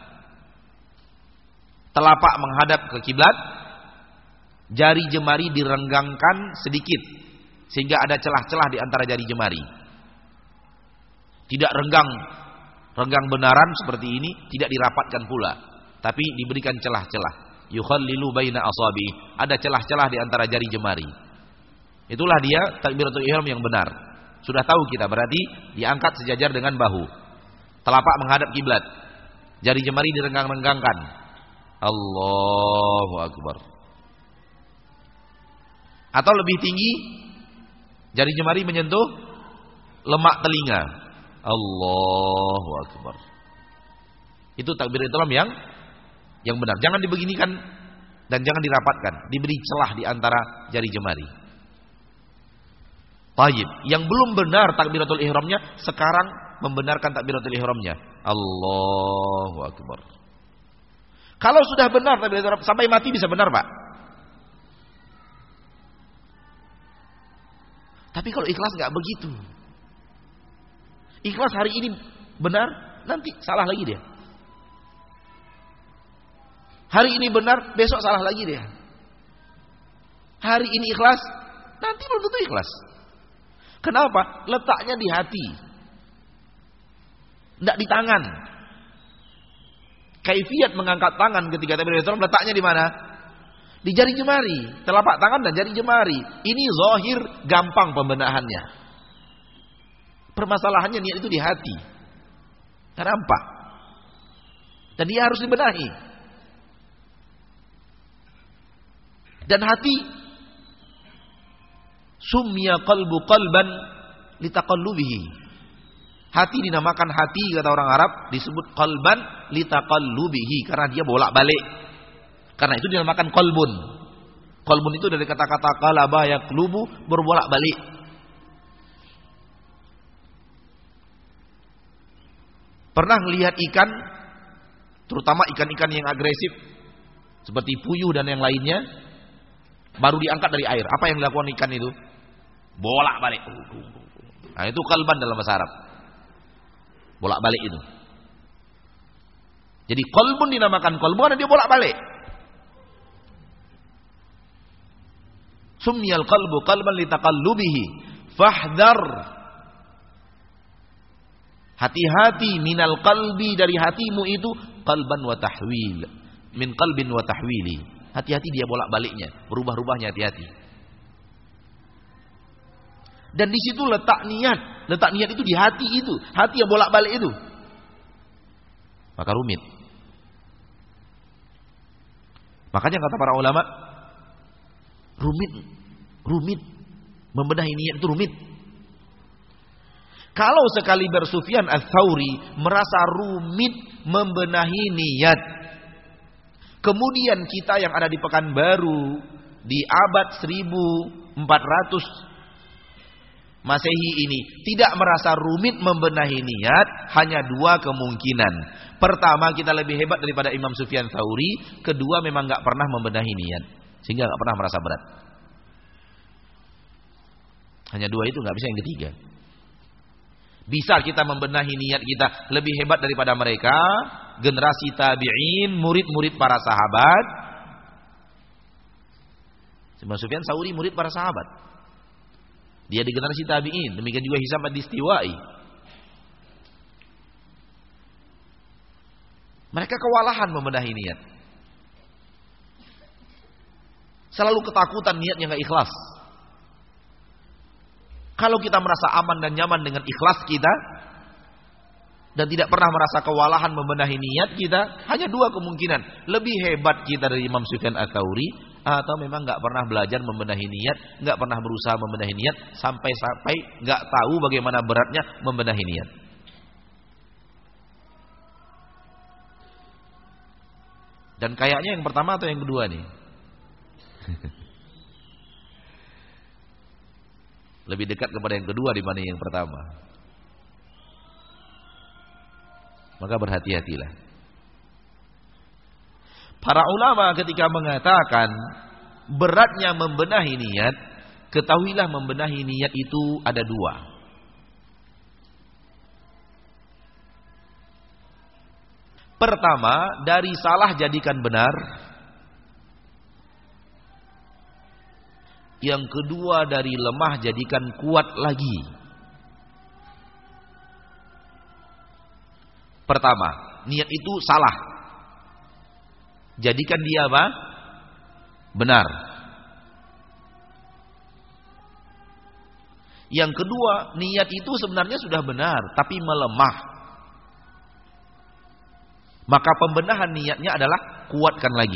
telapak menghadap ke kiblat, jari jemari direnggangkan sedikit sehingga ada celah-celah di antara jari jemari. Tidak renggang benaran seperti ini, tidak dirapatkan pula, tapi diberikan celah-celah. Yukhallilu baina asabi, ada celah-celah di antara jari jemari. Itulah dia takbiratul ihram yang benar. Sudah tahu kita, berarti diangkat sejajar dengan bahu, telapak menghadap kiblat, jari jemari direnggang-renggangkan. Allahu Akbar. Atau lebih tinggi, jari jemari menyentuh lemak telinga. Allahu Akbar. Itu takbiratul ihram yang benar. Jangan dibeginikan dan jangan dirapatkan, diberi celah di antara jari jemari. Tayyib. Yang belum benar takbiratul ihramnya, sekarang membenarkan takbiratul ihramnya. Allahu Akbar. Kalau sudah benar takbiratul ihram, sampai mati bisa benar, Pak. Tapi kalau ikhlas nggak begitu. Ikhlas hari ini benar, nanti salah lagi dia. Hari ini benar, besok salah lagi dia. Hari ini ikhlas, nanti belum tentu ikhlas. Kenapa? Letaknya di hati, tidak di tangan. Kaifiyat mengangkat tangan ketika takbiratul ihram letaknya di mana? Di jari jemari, telapak tangan dan jari jemari. Ini zahir, gampang pembenahannya. Permasalahannya niat itu di hati, nampak, dan dia harus dibenahi. Dan hati, sumya qalbu qalban litaqallubihi. Hati dinamakan hati, kata orang Arab, disebut qalban litaqallubihi karena dia bolak-balik. Karena itu dinamakan qalbun. Qalbun itu dari kata-kata qalaba yaqlubu, berbolak-balik. Pernah melihat ikan, terutama ikan-ikan yang agresif seperti puyuh dan yang lainnya, baru diangkat dari air, apa yang dilakukan ikan itu? Bolak-balik. Nah, itu qalban dalam bahasa Arab. Bolak-balik itu. Jadi qalbun dinamakan qalbun karena dia bolak-balik. Sumyal qalbu qalban litaqallubihi fahdhar. Hati-hati minal qalbi, dari hatimu itu qalban wa tahwil. Min qalbin wa tahwili. Hati-hati dia bolak-baliknya, berubah-ubahnya, hati-hati. Dan di situ letak niat. Letak niat itu di hati itu, hati yang bolak-balik itu. Maka rumit. Makanya kata para ulama, rumit. Membenahi niat itu rumit. Kalau sekali Sufyan Ats-Tsauri merasa rumit membenahi niat, kemudian kita yang ada di Pekanbaru di abad 1400 Masehi ini tidak merasa rumit membenahi niat, hanya dua kemungkinan. Pertama, kita lebih hebat daripada Imam Sufyan Tsauri. Kedua, memang nggak pernah membenahi niat, sehingga nggak pernah merasa berat. Hanya dua itu, nggak bisa yang ketiga. Bisa kita membenahi niat kita lebih hebat daripada mereka, generasi tabi'in, murid-murid para sahabat. Imam Sufyan Tsauri murid para sahabat. Dia di generasi tabi'in, demikian juga Hisam ad-Distiwai. Mereka kewalahan membenahi niat. Selalu ketakutan niatnya enggak ikhlas. Kalau kita merasa aman dan nyaman dengan ikhlas kita dan tidak pernah merasa kewalahan membenahi niat kita, hanya dua kemungkinan. Lebih hebat kita dari Imam Sufyan Ats-Tsauri, atau memang nggak pernah belajar membenahi niat, nggak pernah berusaha membenahi niat, sampai nggak tahu bagaimana beratnya membenahi niat. Dan kayaknya yang pertama atau yang kedua nih? Lebih dekat kepada yang kedua dibanding yang pertama. Maka berhati-hatilah. Para ulama ketika mengatakan beratnya membenahi niat, ketahuilah membenahi niat itu ada dua. Pertama, dari salah jadikan benar. Yang kedua, dari lemah jadikan kuat lagi. Pertama, niat itu salah. Jadikan dia apa? Benar. Yang kedua, niat itu sebenarnya sudah benar, tapi melemah. Maka pembenahan niatnya adalah kuatkan lagi.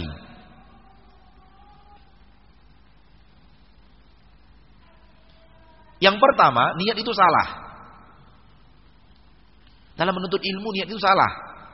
Yang pertama, niat itu salah. Dalam menuntut ilmu, niat itu salah.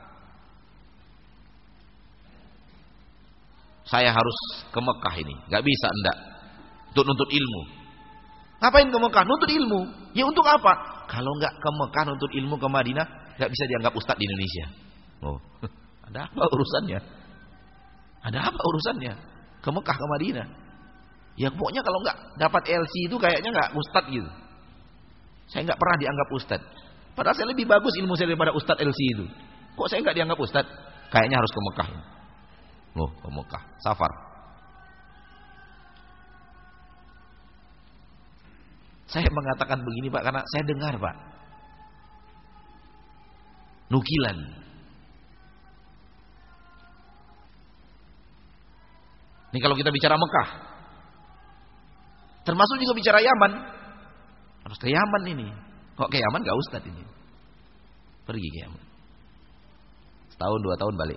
Saya harus ke Mekah ini, gak bisa enggak untuk nuntut ilmu. Ngapain ke Mekah? Nuntut ilmu. Ya untuk apa? Kalau enggak ke Mekah nuntut ilmu ke Madinah, gak bisa dianggap ustadz di Indonesia. Oh, ada apa urusannya? Ada apa urusannya? Ke Mekah ke Madinah? Ya pokoknya kalau enggak dapat LC itu kayaknya enggak ustadz gitu. Saya enggak pernah dianggap ustadz. Padahal saya lebih bagus ilmu saya daripada ustadz LC itu. Kok saya enggak dianggap ustadz? Kayaknya harus ke Mekah. Loh, ke Mekah, safar. Saya mengatakan begini Pak, karena saya dengar Pak, nukilan. Ini kalau kita bicara Mekah, termasuk juga bicara Yaman, harus ke Yaman ini. Kok ke Yaman gak ustadz ini? Pergi ke Yaman. Setahun 2 tahun balik.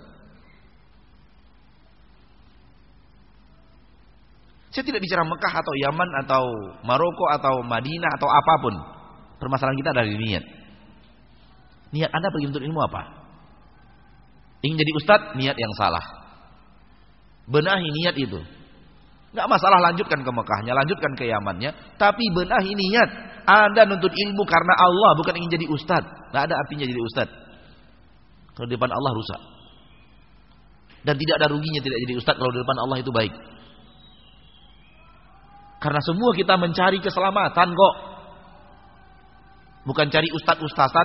Saya tidak bicara Mekah atau Yaman atau Maroko atau Madinah atau apapun. Permasalahan kita adalah di niat. Niat Anda pergi untuk ilmu apa? Ingin jadi ustadz, niat yang salah. Benahi niat itu. Enggak masalah lanjutkan ke Mekahnya, lanjutkan ke Yamannya, tapi benahi niat. Anda nuntut ilmu karena Allah, bukan ingin jadi ustadz. Enggak ada artinya jadi ustadz. Kalau di depan Allah rusak. Dan tidak ada ruginya tidak jadi ustadz kalau di depan Allah itu baik. Karena semua kita mencari keselamatan kok. Bukan cari ustadz-ustazan.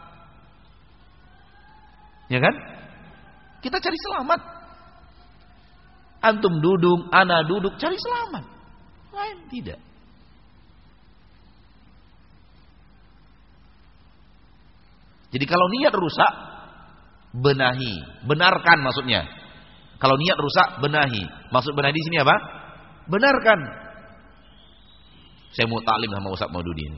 Ya kan? Kita cari selamat. Antum duduk, ana duduk, cari selamat. Lain tidak. Jadi kalau niat rusak, benahi. Benarkan maksudnya. Kalau niat rusak, benahi. Maksud benahi di sini apa? Benarkan. Saya mau taklim sama Ustaz Maududi ini.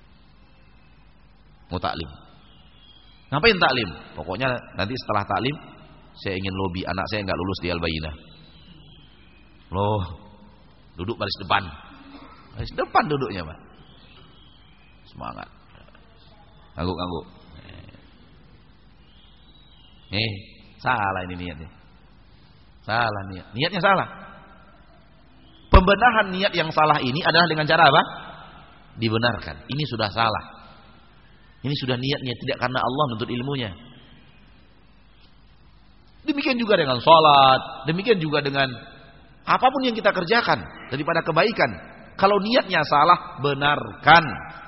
Mau taklim. Ngapain taklim? Pokoknya nanti setelah taklim saya ingin lobby anak saya enggak lulus di Al-Bayyinah. Loh, duduk baris depan. Baris depan duduknya, Pak. Semangat. Ngangguk-ngangguk. Salah ini niatnya. Salah niat. Niatnya salah. Pembenahan niat yang salah ini adalah dengan cara apa? Dibenarkan. Ini sudah salah. Ini sudah niatnya tidak karena Allah menuntut ilmunya. Demikian juga dengan sholat. Demikian juga dengan apapun yang kita kerjakan daripada kebaikan. Kalau niatnya salah, benarkan.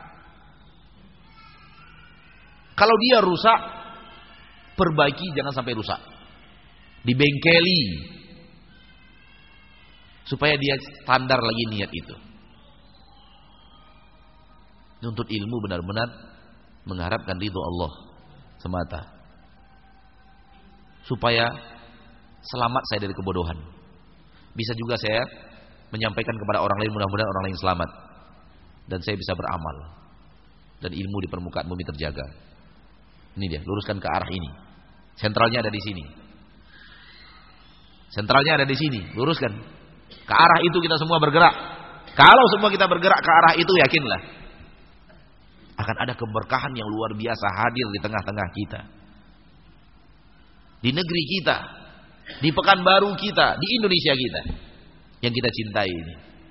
Kalau dia rusak, perbaiki, jangan sampai rusak. Dibengkeli. Supaya dia standar lagi niat itu. Nuntut ilmu benar-benar mengharapkan ridho Allah semata. Supaya selamat saya dari kebodohan. Bisa juga saya menyampaikan kepada orang lain, mudah-mudahan orang lain selamat. Dan saya bisa beramal. Dan ilmu di permukaan bumi terjaga. Ini dia, luruskan ke arah ini. Sentralnya ada di sini. Sentralnya ada di sini, luruskan. Ke arah itu kita semua bergerak. Kalau semua kita bergerak ke arah itu, yakinlah akan ada keberkahan yang luar biasa hadir di tengah-tengah kita. Di negeri kita, di Pekanbaru kita, di Indonesia kita yang kita cintai ini.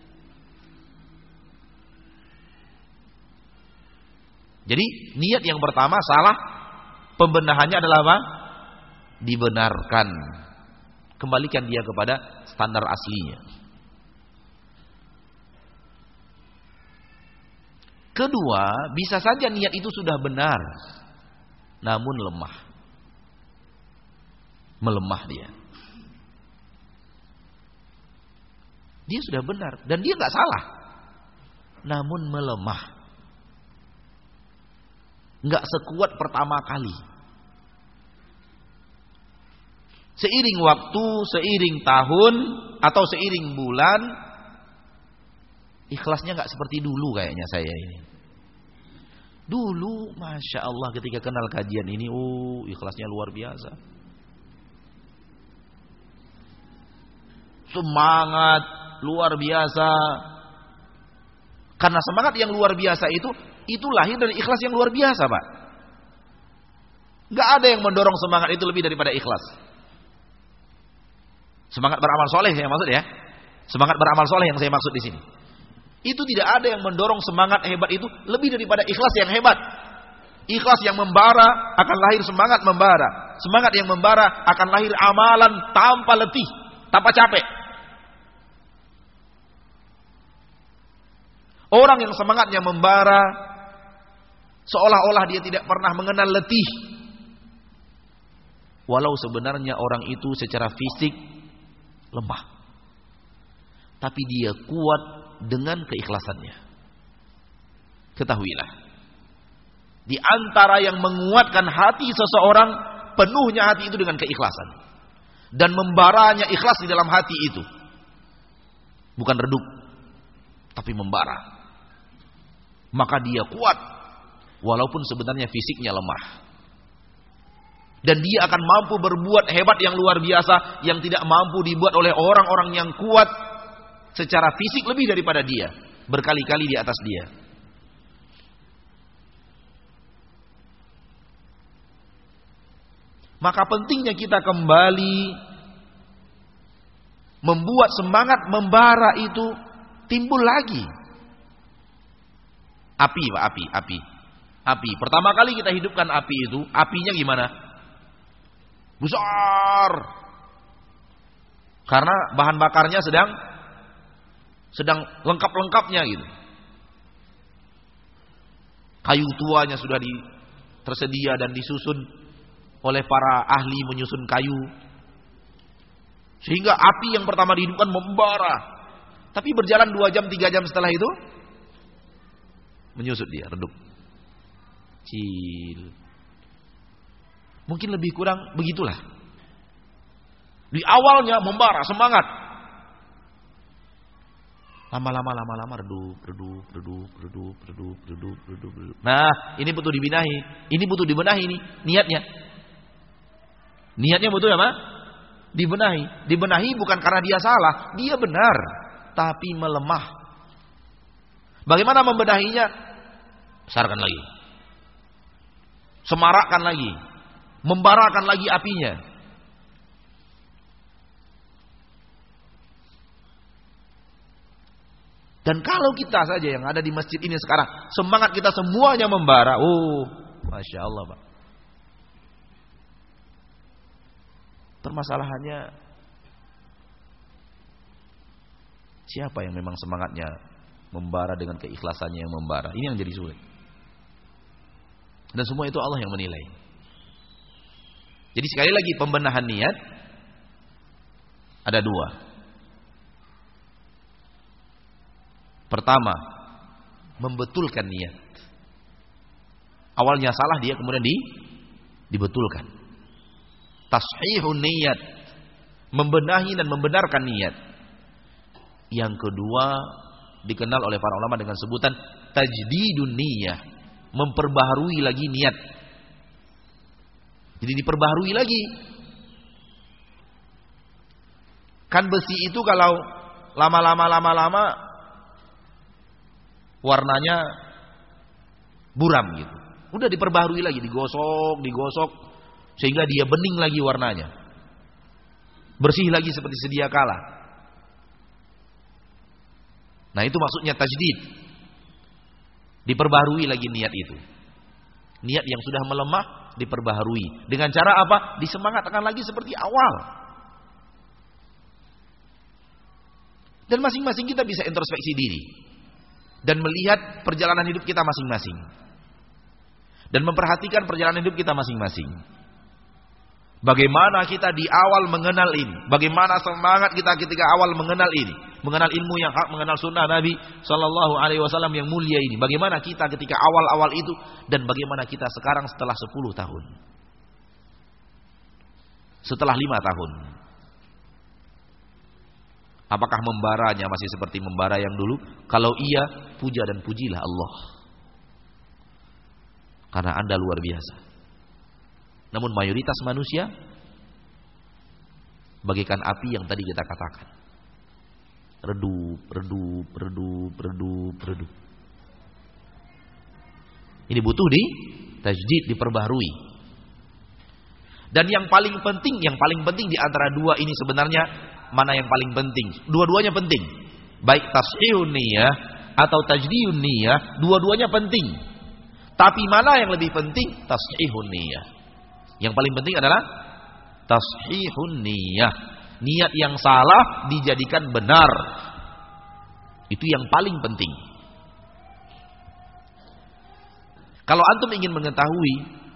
Jadi niat yang pertama salah, pembenahannya adalah apa? Dibenarkan. Kembalikan dia kepada standar aslinya. Kedua, bisa saja niat itu sudah benar, namun lemah. Melemah dia. Dia sudah benar dan dia nggak salah, namun melemah. Nggak sekuat pertama kali. Seiring waktu, seiring tahun, atau seiring bulan, ikhlasnya nggak seperti dulu kayaknya saya ini. Dulu, Masya Allah ketika kenal kajian ini, ikhlasnya luar biasa. Semangat luar biasa. Karena semangat yang luar biasa itu lahir dari ikhlas yang luar biasa, Pak. Nggak ada yang mendorong semangat itu lebih daripada ikhlas. Semangat beramal soleh saya maksud ya. Semangat beramal soleh yang saya maksud di sini. Itu tidak ada yang mendorong semangat hebat itu lebih daripada ikhlas yang hebat. Ikhlas yang membara akan lahir semangat membara. Semangat yang membara akan lahir amalan tanpa letih, tanpa capek. Orang yang semangatnya membara seolah-olah dia tidak pernah mengenal letih. Walau sebenarnya orang itu secara fisik lemah, tapi dia kuat dengan keikhlasannya. Ketahuilah, di antara yang menguatkan hati seseorang, penuhnya hati itu dengan keikhlasan dan membaranya ikhlas di dalam hati itu, bukan redup, tapi membara. Maka dia kuat walaupun sebenarnya fisiknya lemah. Dan dia akan mampu berbuat hebat yang luar biasa yang tidak mampu dibuat oleh orang-orang yang kuat secara fisik lebih daripada dia, berkali-kali di atas dia. Maka pentingnya kita kembali membuat semangat membara itu timbul lagi. Api, Pak, api. Pertama kali kita hidupkan api itu, apinya gimana? Besar. Karena bahan bakarnya sedang lengkap-lengkapnya gitu. Kayu tuanya sudah tersedia dan disusun oleh para ahli menyusun kayu. Sehingga api yang pertama dihidupkan membara. Tapi berjalan 2 jam, 3 jam setelah itu menyusut dia, redup. Kecil. Mungkin lebih kurang begitulah. Di awalnya membara, semangat. Lama-lama redup. Nah, ini butuh dibenahi. Ini butuh dibenahi ini niatnya. Niatnya butuh apa? Dibenahi. Dibenahi bukan karena dia salah, dia benar, tapi melemah. Bagaimana membenahinya? Besarkan lagi. Semarakkan lagi. Membarakan lagi apinya. Dan kalau kita saja yang ada di masjid ini sekarang, semangat kita semuanya membara. Masya Allah, Pak. Permasalahannya, siapa yang memang semangatnya membara dengan keikhlasannya yang membara? Ini yang jadi sulit. Dan semua itu Allah yang menilai. Jadi sekali lagi pembenahan niat ada 2. Pertama, membetulkan niat. Awalnya salah, dia kemudian dibetulkan. Tashihun niat, membenahi dan membenarkan niat. Yang kedua, dikenal oleh para ulama dengan sebutan tajdidun niyah, memperbaharui lagi niat. Jadi diperbaharui lagi. Kan besi itu kalau lama-lama warnanya buram gitu. Udah diperbaharui lagi, digosok sehingga dia bening lagi warnanya. Bersih lagi seperti sedia kala. Nah, itu maksudnya tajdid. Diperbaharui lagi niat itu. Niat yang sudah melemah diperbaharui. Dengan cara apa? Disemangatkan lagi seperti awal. Dan masing-masing kita bisa introspeksi diri. dan melihat perjalanan hidup kita masing-masing. Dan memperhatikan perjalanan hidup kita masing-masing. Bagaimana kita di awal mengenal ini? Bagaimana semangat kita ketika awal mengenal ini? Mengenal ilmu yang hak, mengenal sunnah Nabi Sallallahu Alaihi Wasallam yang mulia ini. Bagaimana kita ketika awal-awal itu dan bagaimana kita sekarang setelah 10 tahun, setelah 5 tahun? Apakah membaranya masih seperti membara yang dulu? Kalau iya, puja dan pujilah Allah, karena Anda luar biasa. Namun mayoritas manusia bagaikan api yang tadi kita katakan. Redup, redup, redup, redup, redup. Ini butuh tajdid, diperbaharui. Dan yang paling penting di antara dua ini sebenarnya mana yang paling penting? Dua-duanya penting. Baik tashihun niyah atau tajdidun niyah, dua-duanya penting. Tapi mana yang lebih penting? Tashihun niyah. Yang paling penting adalah tashihun niyah. Niat yang salah dijadikan benar. Itu yang paling penting. Kalau antum ingin mengetahui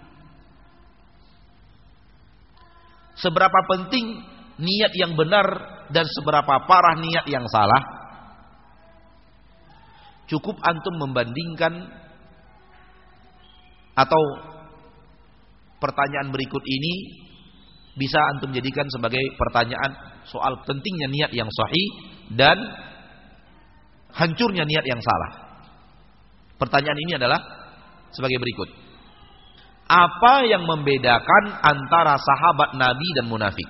seberapa penting niat yang benar dan seberapa parah niat yang salah, cukup antum membandingkan atau pertanyaan berikut ini bisa antum jadikan sebagai pertanyaan soal pentingnya niat yang sahih dan hancurnya niat yang salah. Pertanyaan ini adalah sebagai berikut. Apa yang membedakan antara sahabat Nabi dan munafik?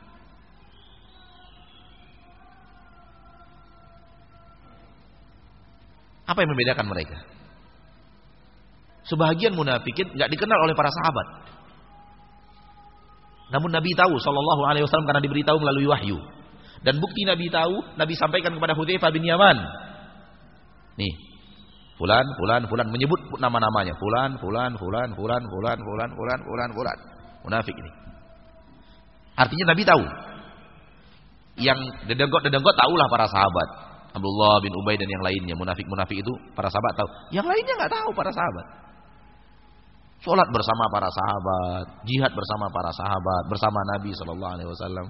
Apa yang membedakan mereka? Sebahagian munafikin nggak dikenal oleh para sahabat. Namun Nabi tahu Shallallahu Alaihi Wasallam karena diberitahu melalui wahyu. Dan bukti Nabi tahu, Nabi sampaikan kepada Hudzaifah bin Yaman. Nih, fulan, fulan, fulan, menyebut nama-namanya. Fulan, fulan, fulan, fulan, fulan, fulan, fulan, fulan, fulan. Munafik ini. Artinya Nabi tahu. Yang dedenggot tahulah para sahabat. Abdullah bin Ubay dan yang lainnya. Munafik-munafik itu para sahabat tahu. Yang lainnya nggak tahu para sahabat. Sholat bersama para sahabat, jihad bersama para sahabat, bersama Nabi Sallallahu Alaihi Wasallam.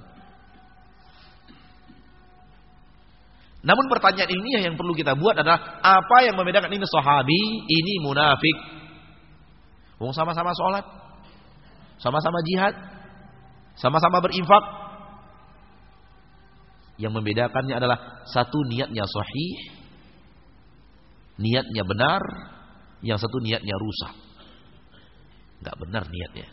Namun pertanyaan ini yang perlu kita buat adalah apa yang membedakan ini sahabi, ini munafik? Wong sama-sama sholat, sama-sama jihad, sama-sama berinfak. Yang membedakannya adalah satu niatnya sahih, niatnya benar, yang satu niatnya rusak. Enggak benar niatnya.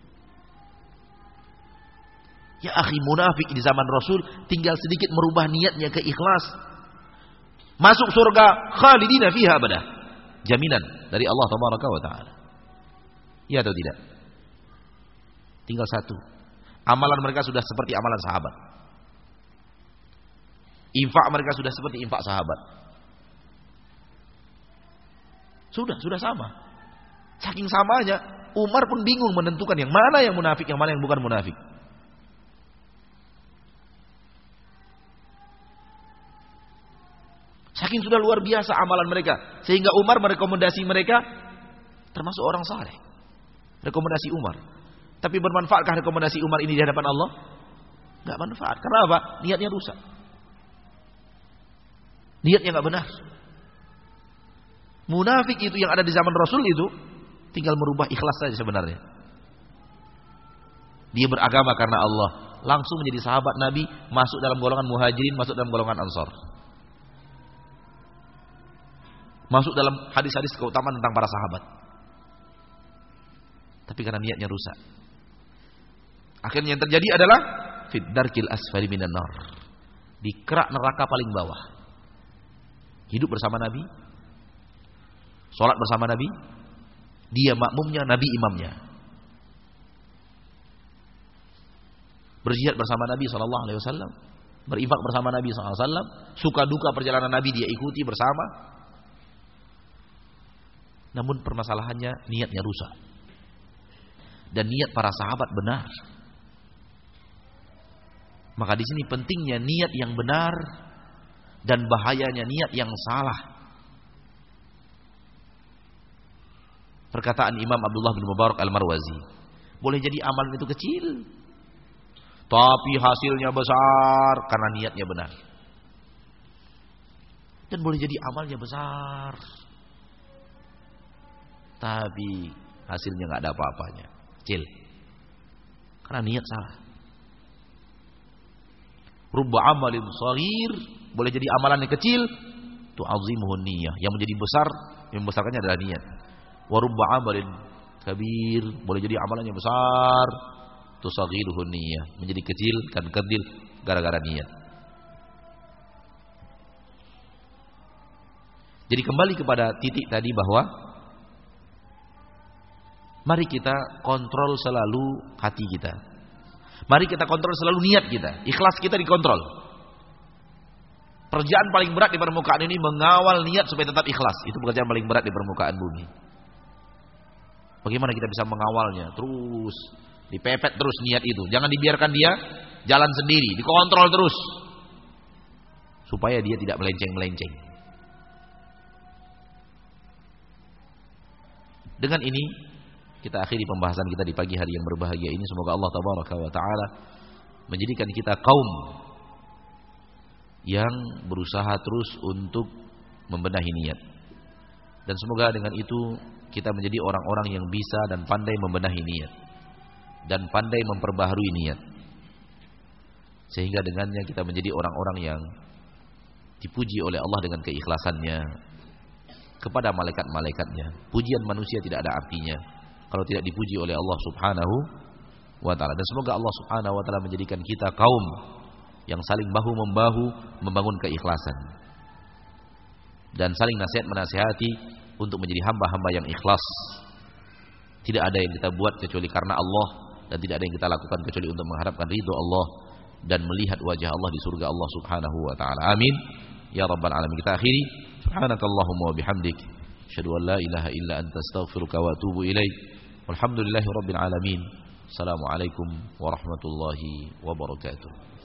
Ya akhi, munafik di zaman Rasul tinggal sedikit merubah niatnya ke ikhlas, masuk surga khalidina fiha abadah. Jaminan dari Allah Tabaraka wa taala. Ya atau tidak? Tinggal satu. Amalan mereka sudah seperti amalan sahabat. Infak mereka sudah seperti infak sahabat. Sudah sama. Saking samanya Umar pun bingung menentukan yang mana yang munafik, yang mana yang bukan munafik. Saking sudah luar biasa amalan mereka, sehingga Umar merekomendasi mereka termasuk orang saleh. Rekomendasi Umar. Tapi bermanfaatkah rekomendasi Umar ini di hadapan Allah? Enggak manfaat. Karena apa? Niatnya rusak. Niatnya enggak benar. Munafik itu yang ada di zaman Rasul itu tinggal merubah ikhlas saja sebenarnya. Dia beragama karena Allah, langsung menjadi sahabat Nabi, masuk dalam golongan muhajirin, masuk dalam golongan ansor. Masuk dalam hadis-hadis keutamaan tentang para sahabat. Tapi karena niatnya rusak, akhirnya yang terjadi adalah fid darkil asfali minan nar, di kerak neraka paling bawah. Hidup bersama Nabi, sholat bersama Nabi, dia makmumnya, Nabi imamnya. Berjihad bersama Nabi SAW, berinfak bersama Nabi SAW, suka duka perjalanan Nabi dia ikuti bersama. Namun permasalahannya niatnya rusak. Dan niat para sahabat benar. Maka di sini pentingnya niat yang benar dan bahayanya niat yang salah. Perkataan Imam Abdullah bin Mubarak Al-Marwazi, boleh jadi amalan itu kecil, tapi hasilnya besar karena niatnya benar. Dan boleh jadi amalnya besar, tapi hasilnya nggak ada apa-apanya, kecil, karena niat salah. Rubba amalin shaghir, boleh jadi amalan yang kecil, tu'azimuhun niyah, yang menjadi besar, yang membesarkannya adalah niat. Wa rubba amalin kabir, boleh jadi amalannya besar, tusaghiruhun niyah, menjadi kecil kan kecil gara-gara niat. Jadi kembali kepada titik tadi bahwa mari kita kontrol selalu hati kita. Mari kita kontrol selalu niat kita. Ikhlas kita dikontrol. Pekerjaan paling berat di permukaan ini mengawal niat supaya tetap ikhlas. Itu pekerjaan paling berat di permukaan bumi. Bagaimana kita bisa mengawalnya? Terus dipepet terus niat itu. Jangan dibiarkan dia jalan sendiri, dikontrol terus. Supaya dia tidak melenceng-melenceng. Dengan ini kita akhiri pembahasan kita di pagi hari yang berbahagia ini. Semoga Allah tabaraka wa taala menjadikan kita kaum yang berusaha terus untuk membenahi niat. Dan semoga dengan itu kita menjadi orang-orang yang bisa dan pandai membenahi niat dan pandai memperbaharui niat. Sehingga dengannya kita menjadi orang-orang yang dipuji oleh Allah dengan keikhlasannya kepada malaikat-malaikatnya. Pujian manusia tidak ada artinya kalau tidak dipuji oleh Allah Subhanahu wa taala. Dan semoga Allah Subhanahu wa taala menjadikan kita kaum yang saling bahu-membahu membangun keikhlasan dan saling nasihat menasihati untuk menjadi hamba-hamba yang ikhlas. Tidak ada yang kita buat kecuali karena Allah, dan tidak ada yang kita lakukan kecuali untuk mengharapkan ridho Allah dan melihat wajah Allah di surga Allah Subhanahu wa taala. Amin ya rabbal alamin. Kita akhiri, subhanakallahumma wa bihamdik, asyhadu an la ilaha illa anta, astaghfiruka wa atubu ilaik. Walhamdulillahi rabbil alamin. Assalamualaikum warahmatullahi wabarakatuh.